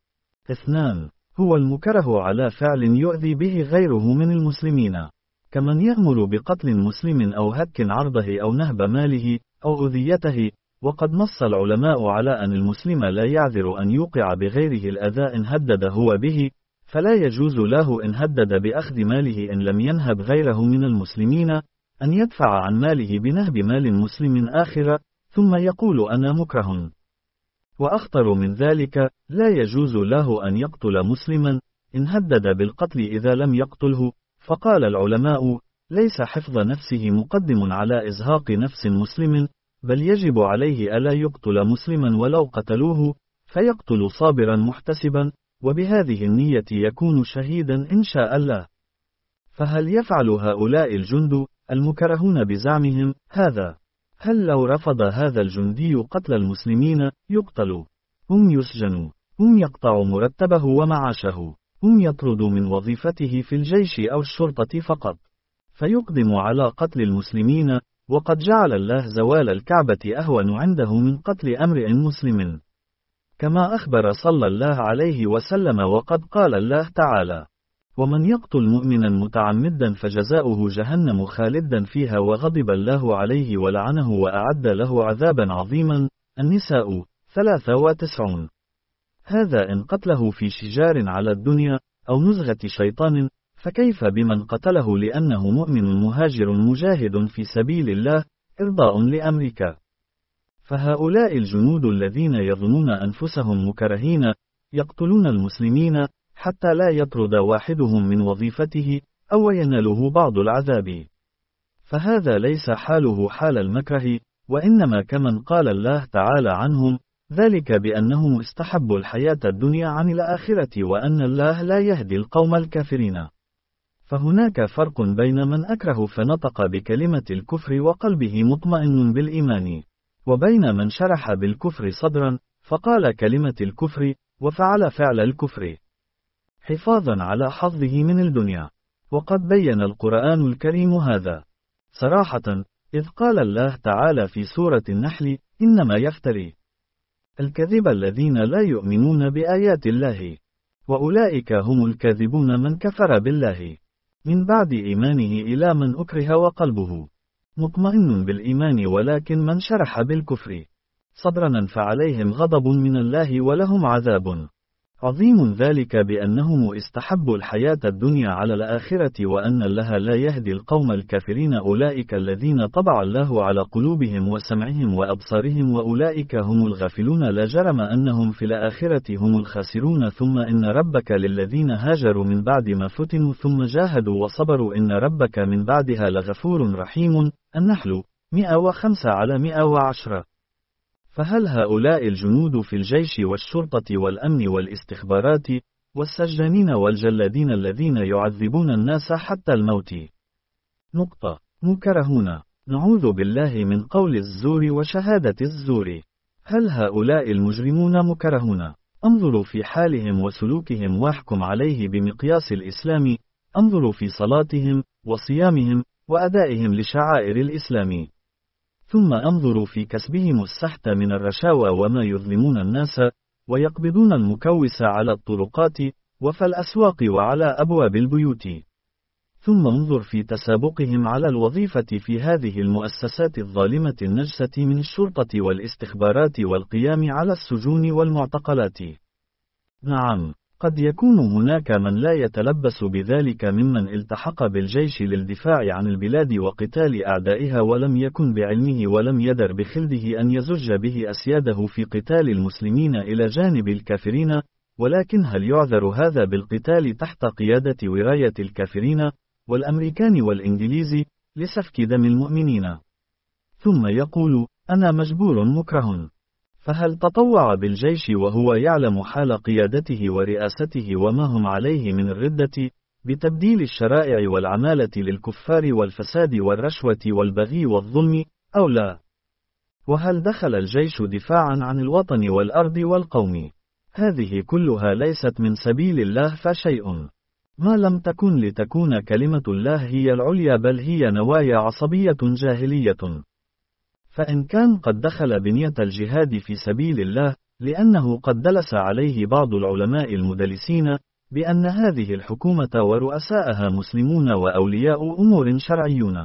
اثنان، هو المكره على فعل يؤذي به غيره من المسلمين، كمن يأمر بقتل مسلم أو هتك عرضه أو نهب ماله أو أذيته. وقد نص العلماء على أن المسلم لا يعذر أن يوقع بغيره الأذى إن هدد هو به، فلا يجوز له إن هدد بأخذ ماله إن لم ينهب غيره من المسلمين أن يدفع عن ماله بنهب مال مسلم آخر ثم يقول أنا مكره. وأخطر من ذلك، لا يجوز له أن يقتل مسلما إن هدد بالقتل إذا لم يقتله. فقال العلماء: ليس حفظ نفسه مقدم على إزهاق نفس مسلم، بل يجب عليه ألا يقتل مسلما ولو قتلوه، فيقتل صابرا محتسبا، وبهذه النية يكون شهيدا إن شاء الله. فهل يفعل هؤلاء الجند المكرهون بزعمهم هذا؟ هل لو رفض هذا الجندي قتل المسلمين يقتل، هم يسجن، هم يقطع مرتبه ومعاشه، هم يطرد من وظيفته في الجيش أو الشرطة فقط، فيقدم على قتل المسلمين. وقد جعل الله زوال الكعبة أهون عنده من قتل امرئ مسلم، كما أخبر صلى الله عليه وسلم. وقد قال الله تعالى: ومن يقتل مؤمنا متعمدا فجزاؤه جهنم خالدا فيها وغضب الله عليه ولعنه وأعد له عذابا عظيما. النساء ثلاثة وتسعون. هذا إن قتله في شجار على الدنيا أو نزغة شيطان، فكيف بمن قتله لأنه مؤمن مهاجر مجاهد في سبيل الله إرضاء لأمريكا؟ فهؤلاء الجنود الذين يظنون أنفسهم مكرهين يقتلون المسلمين حتى لا يطرد واحدهم من وظيفته أو يناله بعض العذاب. فهذا ليس حاله حال المكره، وإنما كمن قال الله تعالى عنهم: ذلك بأنهم استحبوا الحياة الدنيا عن الآخرة وأن الله لا يهدي القوم الكافرين. فهناك فرق بين من أكره فنطق بكلمة الكفر وقلبه مطمئن بالإيمان، وبين من شرح بالكفر صدرا فقال كلمة الكفر وفعل فعل الكفر حفاظا على حظه من الدنيا. وقد بين القرآن الكريم هذا صراحة، إذ قال الله تعالى في سورة النحل: إنما يفتري الكذب الذين لا يؤمنون بآيات الله، وأولئك هم الكاذبون من كفر بالله من بعد إيمانه إلى من أكره وقلبه مطمئن بالإيمان ولكن من شرح بالكفر صدرا فعليهم غضب من الله ولهم عذاب عظيم. ذلك بأنهم استحبوا الحياة الدنيا على الآخرة وأن الله لا يهدي القوم الكافرين. أولئك الذين طبع الله على قلوبهم وسمعهم وأبصارهم وأولئك هم الغافلون، لا جرم أنهم في الآخرة هم الخاسرون. ثم إن ربك للذين هاجروا من بعد ما فتنوا ثم جاهدوا وصبروا إن ربك من بعدها لغفور رحيم. النحل مئة وخمسة على مئة وعشرة. فهل هؤلاء الجنود في الجيش والشرطة والأمن والاستخبارات والسجانين والجلادين الذين يعذبون الناس حتى الموت نقطة مكرهون؟ نعوذ بالله من قول الزور وشهادة الزور. هل هؤلاء المجرمون مكرهون؟ انظروا في حالهم وسلوكهم واحكم عليه بمقياس الإسلام. انظروا في صلاتهم وصيامهم وأدائهم لشعائر الإسلام. ثم انظروا في كسبهم السحت من الرشاوى وما يظلمون الناس ويقبضون المكوس على الطرقات وفي الأسواق وعلى أبواب البيوت. ثم انظر في تسابقهم على الوظيفة في هذه المؤسسات الظالمة النجسة من الشرطة والاستخبارات والقيام على السجون والمعتقلات. نعم، قد يكون هناك من لا يتلبس بذلك ممن التحق بالجيش للدفاع عن البلاد وقتال أعدائها ولم يكن بعلمه ولم يدر بخلده أن يزج به أسياده في قتال المسلمين إلى جانب الكافرين، ولكن هل يعذر هذا بالقتال تحت قيادة وراية الكافرين والأمريكان والإنجليز لسفك دم المؤمنين؟ ثم يقول: أنا مجبور مكره. فهل تطوع بالجيش وهو يعلم حال قيادته ورئاسته وما هم عليه من الردة بتبديل الشرائع والعمالة للكفار والفساد والرشوة والبغي والظلم أو لا؟ وهل دخل الجيش دفاعا عن الوطن والأرض والقوم؟ هذه كلها ليست من سبيل الله فشيء ما لم تكن لتكون كلمة الله هي العليا، بل هي نوايا عصبية جاهلية. فإن كان قد دخل بنية الجهاد في سبيل الله لأنه قد دلس عليه بعض العلماء المدلسين بأن هذه الحكومة ورؤساءها مسلمون وأولياء أمور شرعيون،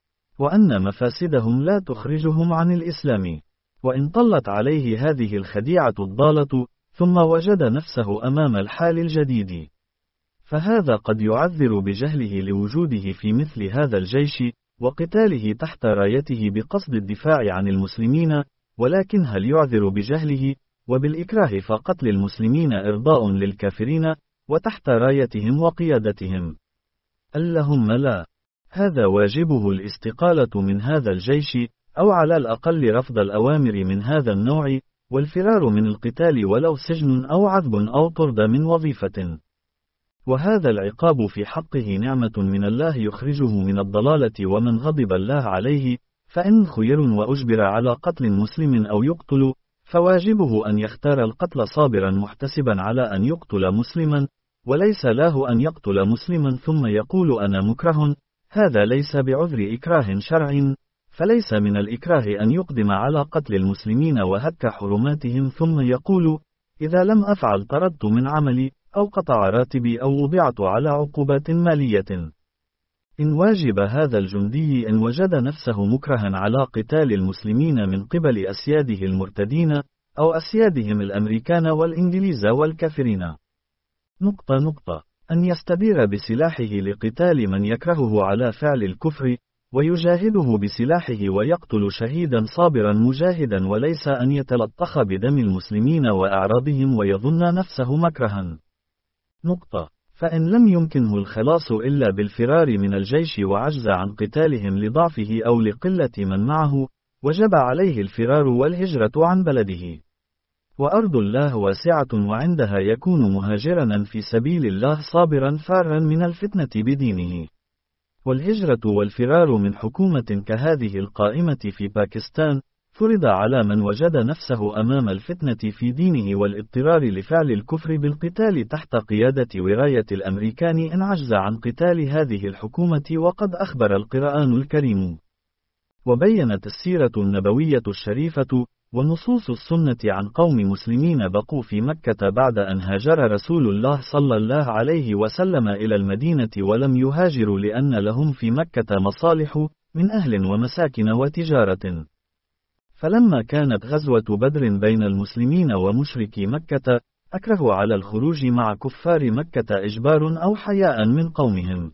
وأن مفاسدهم لا تخرجهم عن الإسلام، وإن طلت عليه هذه الخديعة الضالة ثم وجد نفسه أمام الحال الجديد، فهذا قد يعذر بجهله لوجوده في مثل هذا الجيش وقتاله تحت رايته بقصد الدفاع عن المسلمين. ولكن هل يعذر بجهله وبالإكراه فقتل المسلمين إرضاء للكافرين وتحت رايتهم وقيادتهم؟ اللهم لا. هذا واجبه الاستقالة من هذا الجيش، أو على الأقل رفض الأوامر من هذا النوع والفرار من القتال ولو سجن أو عذب أو طرد من وظيفة. وهذا العقاب في حقه نعمة من الله يخرجه من الضلالة. ومن غضب الله عليه فإن خير وأجبر على قتل مسلم أو يقتل فواجبه أن يختار القتل صابرا محتسبا على أن يقتل مسلما، وليس له أن يقتل مسلما ثم يقول أنا مكره. هذا ليس بعذر إكراه شرعي، فليس من الإكراه أن يقدم على قتل المسلمين وهتك حرماتهم ثم يقول إذا لم أفعل طردت من عملي أو قطع راتبي أو وضعت على عقوبات مالية. إن واجب هذا الجندي إن وجد نفسه مكرها على قتال المسلمين من قبل أسياده المرتدين، أو أسيادهم الأمريكان والإنجليز والكافرين. نقطة نقطة أن يستدير بسلاحه لقتال من يكرهه على فعل الكفر، ويجاهده بسلاحه ويقتل شهيدا صابرا مجاهدا، وليس أن يتلطخ بدم المسلمين وأعراضهم ويظن نفسه مكرها. نقطة فإن لم يمكنه الخلاص إلا بالفرار من الجيش وعجز عن قتالهم لضعفه أو لقلة من معه، وجب عليه الفرار والهجرة عن بلده. وأرض الله واسعة، وعندها يكون مهاجرا في سبيل الله صابرا فارا من الفتنة بدينه. والهجرة والفرار من حكومة كهذه القائمة في باكستان فرض على من وجد نفسه أمام الفتنة في دينه والاضطرار لفعل الكفر بالقتال تحت قيادة وراية الأمريكان إن عجز عن قتال هذه الحكومة. وقد أخبر القرآن الكريم، وبينت السيرة النبوية الشريفة ونصوص السنة عن قوم مسلمين بقوا في مكة بعد أن هاجر رسول الله صلى الله عليه وسلم إلى المدينة، ولم يهاجروا لأن لهم في مكة مصالح من أهل ومساكن وتجارة. فلما كانت غزوة بدر بين المسلمين ومشركي مكة، أكرهوا على الخروج مع كفار مكة إجبار أو حياء من قومهم،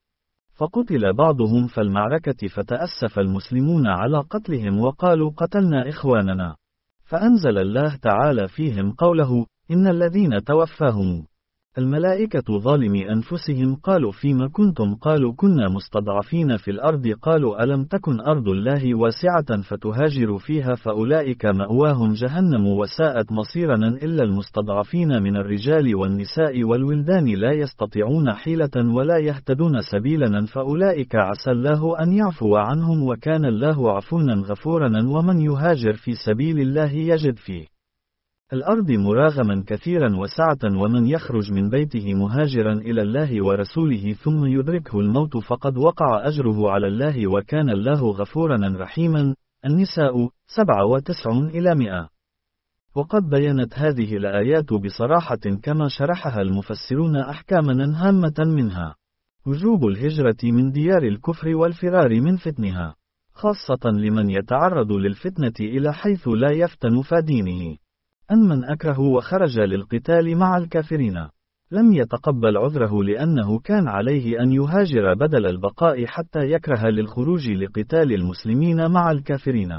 فقتل بعضهم في المعركة، فتأسف المسلمون على قتلهم وقالوا قتلنا إخواننا، فأنزل الله تعالى فيهم قوله إن الذين توفاهم الملائكة ظالمي أنفسهم قالوا فيما كنتم، قالوا كنا مستضعفين في الأرض، قالوا ألم تكن أرض الله واسعة فتهاجروا فيها، فأولئك مأواهم جهنم وساءت مصيرا، إلا المستضعفين من الرجال والنساء والولدان لا يستطيعون حيلة ولا يهتدون سبيلا، فأولئك عسى الله أن يعفو عنهم وكان الله عفوا غفورا. ومن يهاجر في سبيل الله يجد فيه الأرض مراغما كثيرا وسعة، ومن يخرج من بيته مهاجرا إلى الله ورسوله ثم يدركه الموت فقد وقع أجره على الله وكان الله غفورا رحيما. النساء سبعة وتسعون إلى مئة. وقد بينت هذه الآيات بصراحة كما شرحها المفسرون أحكاما هامة، منها وجوب الهجرة من ديار الكفر والفرار من فتنها، خاصة لمن يتعرض للفتنة إلى حيث لا يفتن فدينه، أن من أكره وخرج للقتال مع الكافرين لم يتقبل عذره لأنه كان عليه أن يهاجر بدل البقاء حتى يكره للخروج لقتال المسلمين مع الكافرين،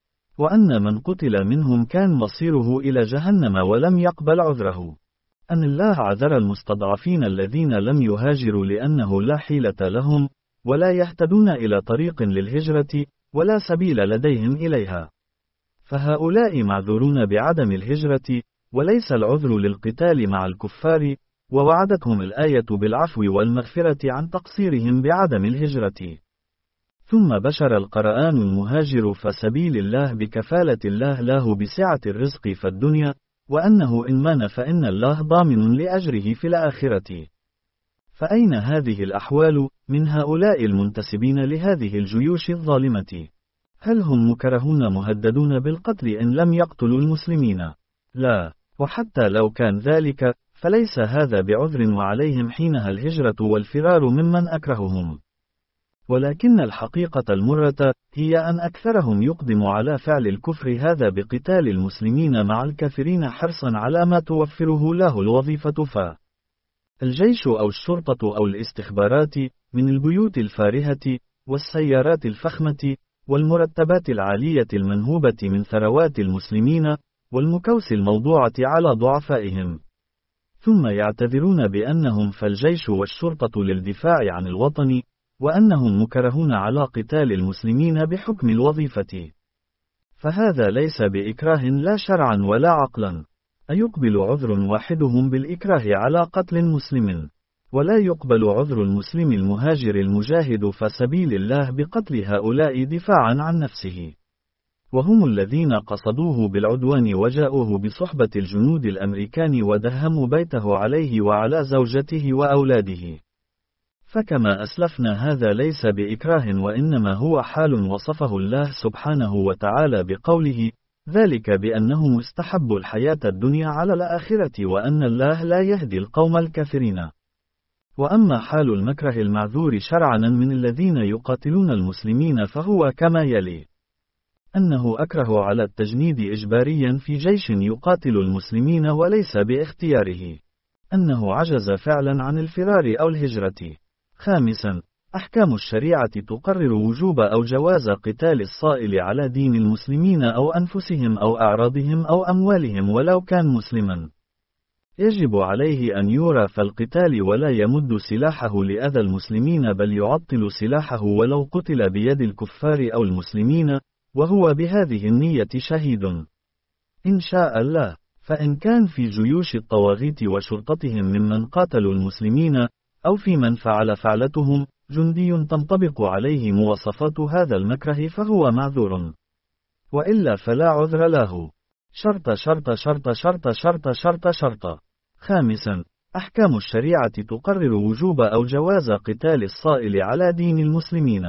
وأن من قتل منهم كان مصيره إلى جهنم ولم يقبل عذره. أن الله عذر المستضعفين الذين لم يهاجروا لأنه لا حيلة لهم ولا يهتدون إلى طريق للهجرة ولا سبيل لديهم إليها، فهؤلاء معذورون بعدم الهجرة وليس العذر للقتال مع الكفار، ووعدتهم الآية بالعفو والمغفرة عن تقصيرهم بعدم الهجرة. ثم بشر القرآن المهاجر فسبيل الله بكفالة الله له بسعة الرزق في الدنيا، وأنه إن مان فإن الله ضامن لأجره في الآخرة. فأين هذه الأحوال من هؤلاء المنتسبين لهذه الجيوش الظالمة؟ هل هم مكرهون مهددون بالقتل إن لم يقتلوا المسلمين؟ لا، وحتى لو كان ذلك فليس هذا بعذر، وعليهم حينها الهجرة والفرار ممن أكرههم. ولكن الحقيقة المرة هي أن أكثرهم يقدم على فعل الكفر هذا بقتال المسلمين مع الكافرين حرصا على ما توفره له الوظيفة، فالجيش أو الشرطة أو الاستخبارات من البيوت الفارهة والسيارات الفخمة والمرتبات العالية المنهوبة من ثروات المسلمين والمكوس الموضوعة على ضعفائهم، ثم يعتذرون بأنهم فالجيش والشرطة للدفاع عن الوطن، وأنهم مكرهون على قتال المسلمين بحكم الوظيفة. فهذا ليس بإكراه لا شرعا ولا عقلا. أيقبل عذر واحدهم بالإكراه على قتل مسلم؟ ولا يقبل عذر المسلم المهاجر المجاهد فسبيل الله بقتل هؤلاء دفاعا عن نفسه، وهم الذين قصدوه بالعدوان وجاءوه بصحبة الجنود الأمريكان ودهموا بيته عليه وعلى زوجته وأولاده. فكما أسلفنا هذا ليس بإكراه، وإنما هو حال وصفه الله سبحانه وتعالى بقوله ذلك بأنهم استحبوا الحياة الدنيا على الآخرة وأن الله لا يهدي القوم الكافرين. وأما حال المكره المعذور شرعا من الذين يقاتلون المسلمين فهو كما يلي: أنه أكره على التجنيد إجباريا في جيش يقاتل المسلمين وليس باختياره، أنه عجز فعلا عن الفرار أو الهجرة. خامسا، أحكام الشريعة تقرر وجوب أو جواز قتال الصائل على دين المسلمين أو أنفسهم أو أعراضهم أو أموالهم ولو كان مسلما. يجب عليه أن يورى في القتال ولا يمد سلاحه لأذى المسلمين بل يعطل سلاحه ولو قتل بيد الكفار أو المسلمين، وهو بهذه النية شهيد إن شاء الله. فإن كان في جيوش الطواغيت وشرطتهم ممن قاتلوا المسلمين، أو في من فعل فعلتهم جندي تنطبق عليه مواصفات هذا المكره فهو معذور، وإلا فلا عذر له. شرط شرط شرط شرط شرط شرط شرط. خامسا، أحكام الشريعة تقرر وجوب أو جواز قتال الصائل على دين المسلمين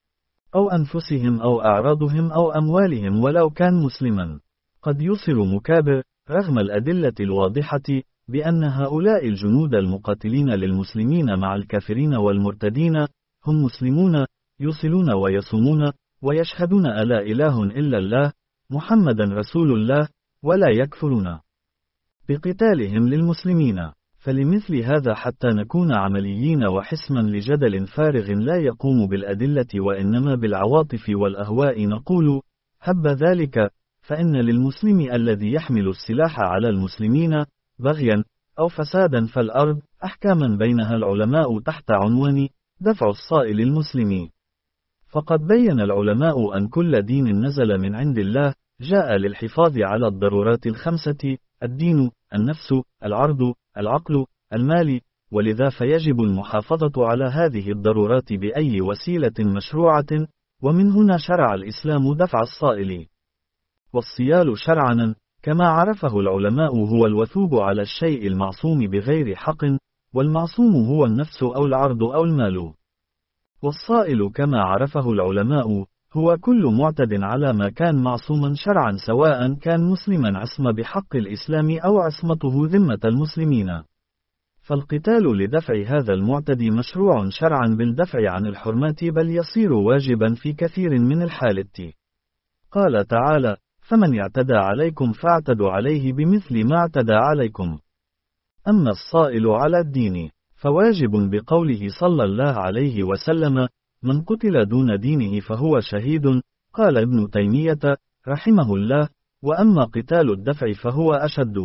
أو أنفسهم أو أعراضهم أو أموالهم ولو كان مسلما. قد يصر مكابر رغم الأدلة الواضحة بأن هؤلاء الجنود المقاتلين للمسلمين مع الكافرين والمرتدين هم مسلمون، يصلون ويصومون ويشهدون ألا إله إلا الله محمدا رسول الله، ولا يكفرون بقتالهم للمسلمين. فلمثل هذا حتى نكون عمليين وحسما لجدل فارغ لا يقوم بالأدلة وإنما بالعواطف والأهواء نقول: هب ذلك، فإن للمسلم الذي يحمل السلاح على المسلمين بغيا أو فسادا في الأرض أحكاما بينها العلماء تحت عنوان دفع الصائل المسلم. فقد بين العلماء أن كل دين نزل من عند الله جاء للحفاظ على الضرورات الخمسة: الدين، النفس، العرض، العقل، المال، ولذا فيجب المحافظة على هذه الضرورات بأي وسيلة مشروعة، ومن هنا شرع الإسلام دفع الصائل. والصيال شرعا كما عرفه العلماء هو الوثوب على الشيء المعصوم بغير حق، والمعصوم هو النفس أو العرض أو المال. والصائل كما عرفه العلماء هو كل معتد على ما كان معصوما شرعا سواء كان مسلما عصم بحق الإسلام أو عصمته ذمة المسلمين. فالقتال لدفع هذا المعتد مشروع شرعا بالدفع عن الحرمات، بل يصير واجبا في كثير من الحالات. قال تعالى: فمن اعتدى عليكم فاعتدوا عليه بمثل ما اعتدى عليكم. أما الصائل على الدين فواجب بقوله صلى الله عليه وسلم: من قتل دون دينه فهو شهيد. قال ابن تيمية رحمه الله: وأما قتال الدفع فهو أشد.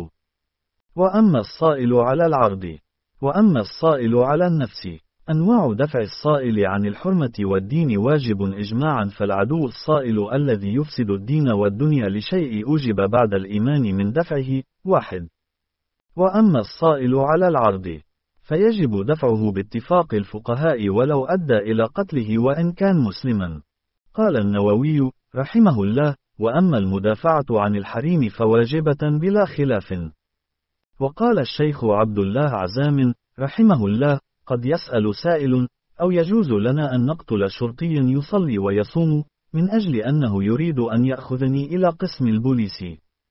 وأما الصائل على العرض. وأما الصائل على النفس. أنواع دفع الصائل عن الحرمة والدين واجب إجماعا، فالعدو الصائل الذي يفسد الدين والدنيا لشيء أوجب بعد الإيمان من دفعه واحد. وأما الصائل على العرض فيجب دفعه باتفاق الفقهاء ولو أدى إلى قتله وإن كان مسلما. قال النووي رحمه الله: وأما المدافعة عن الحريم فواجبة بلا خلاف. وقال الشيخ عبد الله عزام رحمه الله: قد يسأل سائل: أو يجوز لنا أن نقتل شرطي يصلي ويصوم من أجل أنه يريد أن يأخذني إلى قسم البوليس؟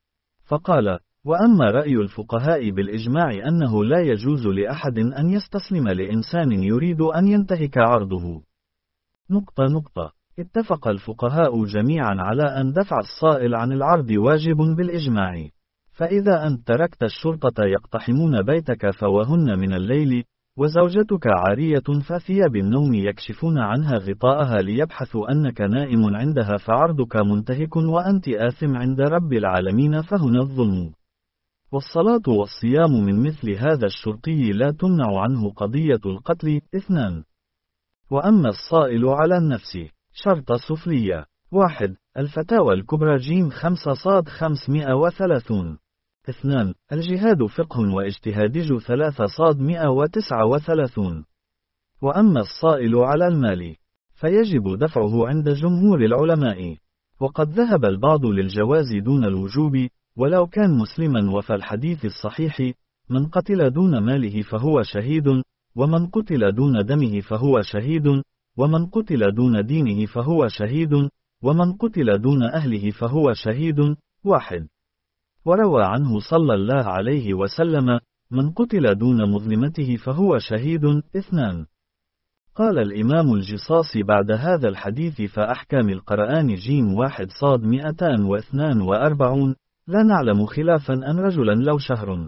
فقال: وأما رأي الفقهاء بالإجماع أنه لا يجوز لأحد أن يستسلم لإنسان يريد أن ينتهك عرضه. نقطة نقطة. اتفق الفقهاء جميعا على أن دفع الصائل عن العرض واجب بالإجماع. فإذا أنت تركت الشرطة يقتحمون بيتك فوهن من الليل، وزوجتك عارية فثياب النوم يكشفون عنها غطاءها ليبحثوا أنك نائم عندها فعرضك منتهك وأنت آثم عند رب العالمين، فهنا الظلم. والصلاة والصيام من مثل هذا الشرطي لا تمنع عنه قضية القتل. اثنان. وأما الصائل على النفس. شرط سفلية. واحد. الفتاوى الكبرى جيم خمسة صاد خمسمائة وثلاثون. اثنان. الجهاد فقه واجتهادج ثلاثة صاد مائة وتسعة وثلاثون. وأما الصائل على المال فيجب دفعه عند جمهور العلماء، وقد ذهب البعض للجواز دون الوجوب ولو كان مسلما. وفي الحديث الصحيح: من قتل دون ماله فهو شهيد، ومن قتل دون دمه فهو شهيد، ومن قتل دون دينه فهو شهيد، ومن قتل دون أهله فهو شهيد، واحد. وروى عنه صلى الله عليه وسلم: من قتل دون مظلمته فهو شهيد. اثنان. قال الإمام الجصاصي بعد هذا الحديث: فأحكام القرآن جيم واحد صاد مئتان واثنان وأربعون: لا نعلم خلافا أن رجلا لو شهر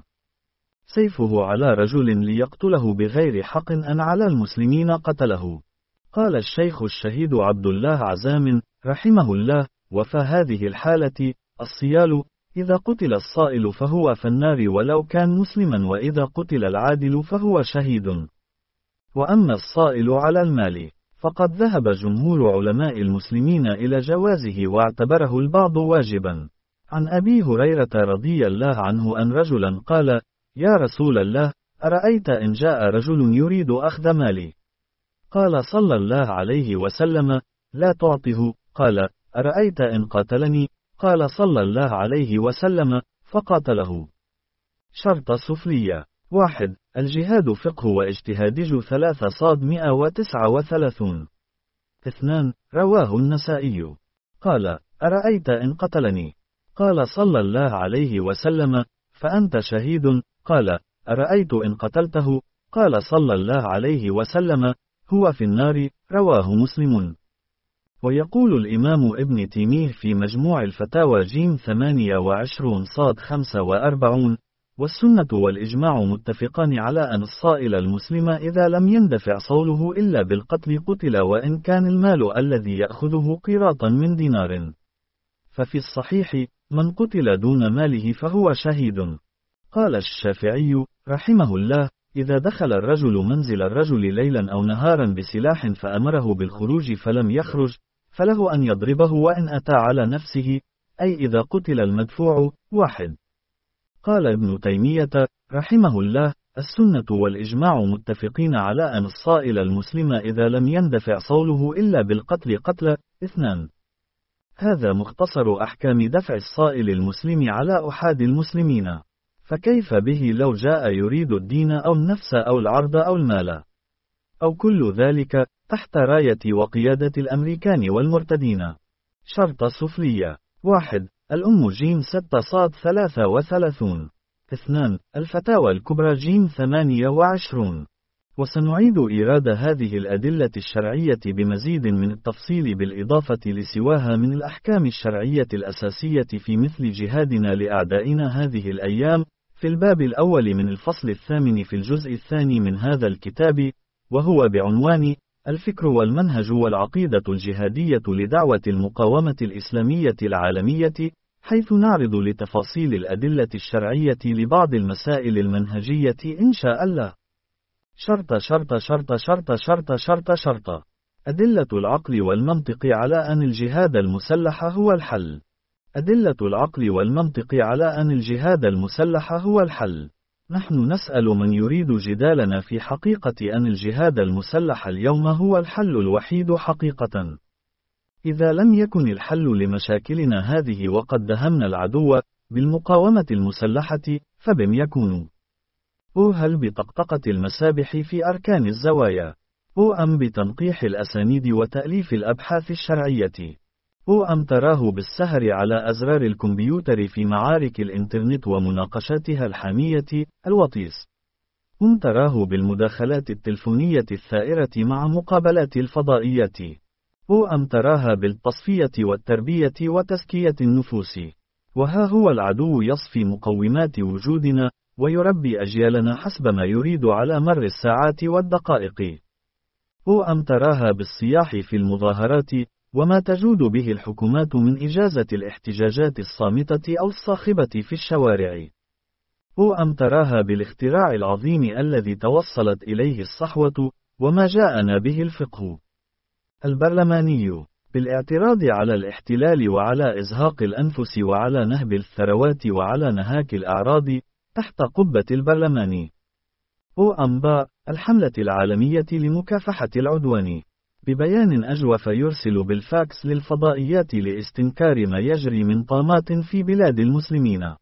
سيفه على رجل ليقتله بغير حق أن على المسلمين قتله. قال الشيخ الشهيد عبد الله عزام رحمه الله: وفي هذه الحالة الصيال إذا قتل الصائل فهو في النار ولو كان مسلما، وإذا قتل العادل فهو شهيد. وأما الصائل على المال فقد ذهب جمهور علماء المسلمين إلى جوازه، واعتبره البعض واجبا. عن أبي هريرة رضي الله عنه أن رجلا قال: يا رسول الله، أرأيت إن جاء رجل يريد أخذ مالي؟ قال صلى الله عليه وسلم: لا تعطه. قال: أرأيت إن قاتلني؟ قال صلى الله عليه وسلم: فقاتله. شرط سفلية. واحد. الجهاد فقه واجتهاد ثلاثة صاد مئة وتسعة وثلاثون. اثنان. رواه النسائي. قال: أرأيت إن قتلني؟ قال صلى الله عليه وسلم: فأنت شهيد. قال: أرأيت إن قتلته؟ قال صلى الله عليه وسلم: هو في النار. رواه مسلم. ويقول الإمام ابن تيمية في مجموع الفتاوى جيم ثمانية وعشرون صاد خمسة وأربعون: والسنة والإجماع متفقان على أن الصائل المسلم إذا لم يندفع صوله إلا بالقتل قتل، وإن كان المال الذي يأخذه قيراطا من دينار. ففي الصحيح: من قتل دون ماله فهو شهيد. قال الشافعي رحمه الله: إذا دخل الرجل منزل الرجل ليلا أو نهارا بسلاح فأمره بالخروج فلم يخرج، فله أن يضربه وإن أتى على نفسه، أي إذا قتل المدفوع. واحد. قال ابن تيمية رحمه الله: السنة والإجماع متفقين على أن الصائل المسلم إذا لم يندفع صوله إلا بالقتل قتل. اثنان. هذا مختصر أحكام دفع الصائل المسلم على أحاد المسلمين. فكيف به لو جاء يريد الدين أو النفس أو العرض أو المال أو كل ذلك تحت راية وقيادة الأمريكان والمرتدين؟ شرط سفلية. واحد. الأم جيم ستة صاد ثلاثة وثلاثون. اثنان. الفتاوى الكبرى جيم ثمانية وعشرون. وسنعيد إيراد هذه الأدلة الشرعية بمزيد من التفصيل بالإضافة لسواها من الأحكام الشرعية الأساسية في مثل جهادنا لأعدائنا هذه الأيام، في الباب الأول من الفصل الثامن في الجزء الثاني من هذا الكتاب، وهو بعنوان الفكر والمنهج والعقيدة الجهادية لدعوة المقاومة الإسلامية العالمية، حيث نعرض لتفاصيل الأدلة الشرعية لبعض المسائل المنهجية إن شاء الله. شرط شرط شرط شرط شرط شرط شرط. أدلة العقل والمنطق على أن الجهاد المسلح هو الحل. أدلة العقل والمنطق على أن الجهاد المسلح هو الحل. نحن نسأل من يريد جدالنا في حقيقة أن الجهاد المسلح اليوم هو الحل الوحيد حقيقة. إذا لم يكن الحل لمشاكلنا هذه وقد دهمنا العدو بالمقاومة المسلحة، فبم يكون؟ أو هل بطقطقة المسابح في أركان الزوايا؟ أو أم بتنقيح الأسانيد وتأليف الأبحاث الشرعية؟ أو أم تراه بالسهر على أزرار الكمبيوتر في معارك الإنترنت ومناقشاتها الحامية الوطيس؟ أم تراه بالمداخلات التلفونية الثائرة مع مقابلات الفضائيات؟ أو أم تراها بالتصفية والتربية وتزكية النفوس؟ وها هو العدو يصفي مقومات وجودنا ويربي أجيالنا حسب ما يريد على مر الساعات والدقائق. أو أم تراها بالصياح في المظاهرات وما تجود به الحكومات من إجازة الاحتجاجات الصامتة أو الصاخبة في الشوارع؟ أو أم تراها بالاختراع العظيم الذي توصلت إليه الصحوة وما جاءنا به الفقه البرلماني، بالاعتراض على الاحتلال وعلى إزهاق الأنفس وعلى نهب الثروات وعلى نهاك الأعراض تحت قبة البرلمان؟ أو أم باء الحملة العالمية لمكافحة العدوان، ببيان أجوف يرسل بالفاكس للفضائيات لاستنكار ما يجري من طامات في بلاد المسلمين؟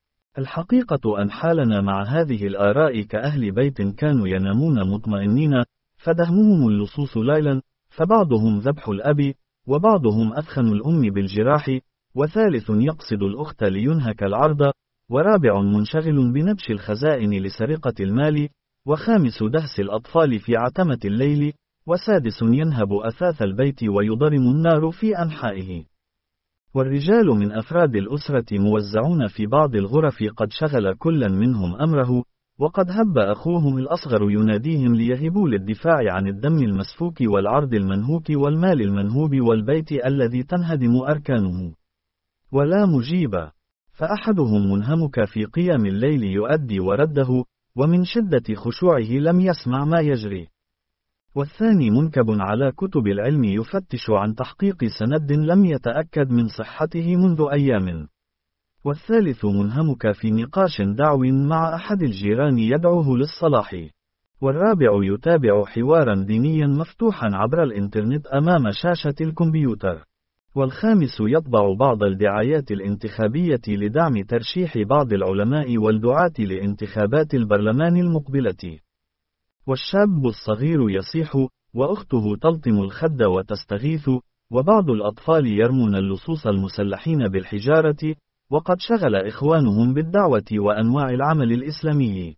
الحقيقة أن حالنا مع هذه الآراء كأهل بيت كانوا ينامون مطمئنين، فدهمهم اللصوص ليلا، فبعضهم ذبح الأب، وبعضهم أثخن الأم بالجراح، وثالث يقصد الأخت لينهك العرض، ورابع منشغل بنبش الخزائن لسرقة المال، وخامس دهس الأطفال في عتمة الليل، وسادس ينهب أثاث البيت ويضرم النار في أنحائه. والرجال من أفراد الأسرة موزعون في بعض الغرف قد شغل كل منهم أمره، وقد هب أخوهم الأصغر يناديهم ليهبوا للدفاع عن الدم المسفوك والعرض المنهوك والمال المنهوب والبيت الذي تنهدم أركانه. ولا مجيب، فأحدهم منهمك في قيام الليل يؤدي ورده، ومن شدة خشوعه لم يسمع ما يجري. والثاني منكب على كتب العلم يفتش عن تحقيق سند لم يتأكد من صحته منذ أيام. والثالث منهمك في نقاش دعو مع أحد الجيران يدعوه للصلاح. والرابع يتابع حوارا دينيا مفتوحا عبر الإنترنت أمام شاشة الكمبيوتر. والخامس يطبع بعض الدعايات الانتخابية لدعم ترشيح بعض العلماء والدعاة لانتخابات البرلمان المقبلة. والشاب الصغير يصيح، وأخته تلطم الخد وتستغيث، وبعض الأطفال يرمون اللصوص المسلحين بالحجارة، وقد شغل إخوانهم بالدعوة وأنواع العمل الإسلامي.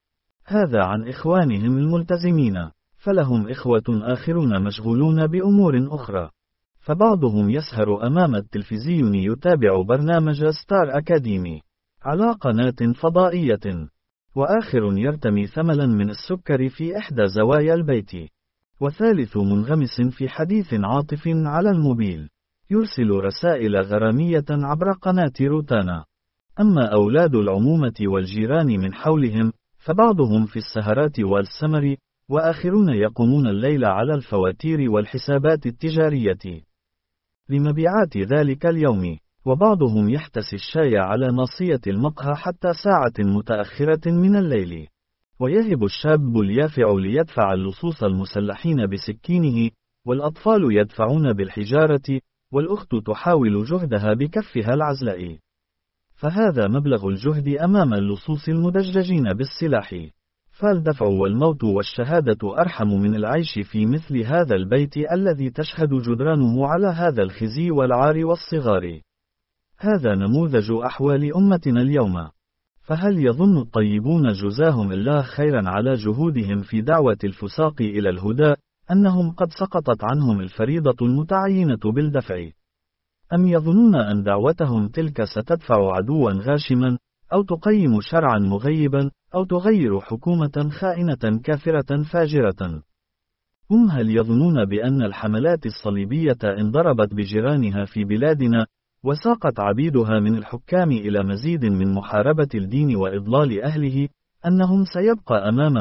هذا عن إخوانهم الملتزمين، فلهم إخوة آخرون مشغولون بأمور أخرى. فبعضهم يسهر أمام التلفزيون يتابع برنامج ستار أكاديمي على قناة فضائية، وآخر يرتمي ثملا من السكر في إحدى زوايا البيت، وثالث منغمس في حديث عاطف على الموبيل يرسل رسائل غرامية عبر قناة روتانا. أما أولاد العمومة والجيران من حولهم، فبعضهم في السهرات والسمر، وآخرون يقومون الليل على الفواتير والحسابات التجارية لمبيعات ذلك اليوم، وبعضهم يحتسي الشاي على ناصية المقهى حتى ساعة متأخرة من الليل. ويهب الشاب اليافع ليدفع اللصوص المسلحين بسكينه، والأطفال يدفعون بالحجارة، والأخت تحاول جهدها بكفها العزلاء. فهذا مبلغ الجهد أمام اللصوص المدججين بالسلاح. فالدفع والموت والشهادة أرحم من العيش في مثل هذا البيت الذي تشهد جدرانه على هذا الخزي والعار والصغار. هذا نموذج أحوال أمتنا اليوم. فهل يظن الطيبون جزاهم الله خيرا على جهودهم في دعوة الفساق إلى الهدى أنهم قد سقطت عنهم الفريضة المتعينة بالدفع؟ أم يظنون أن دعوتهم تلك ستدفع عدوا غاشما، أو تقيم شرعا مغيبا، أو تغير حكومة خائنة كافرة فاجرة؟ هم هل يظنون بأن الحملات الصليبية إن ضربت بجيرانها في بلادنا، وساقت عبيدها من الحكام إلى مزيد من محاربة الدين وإضلال أهله، أنهم سيبقى أمام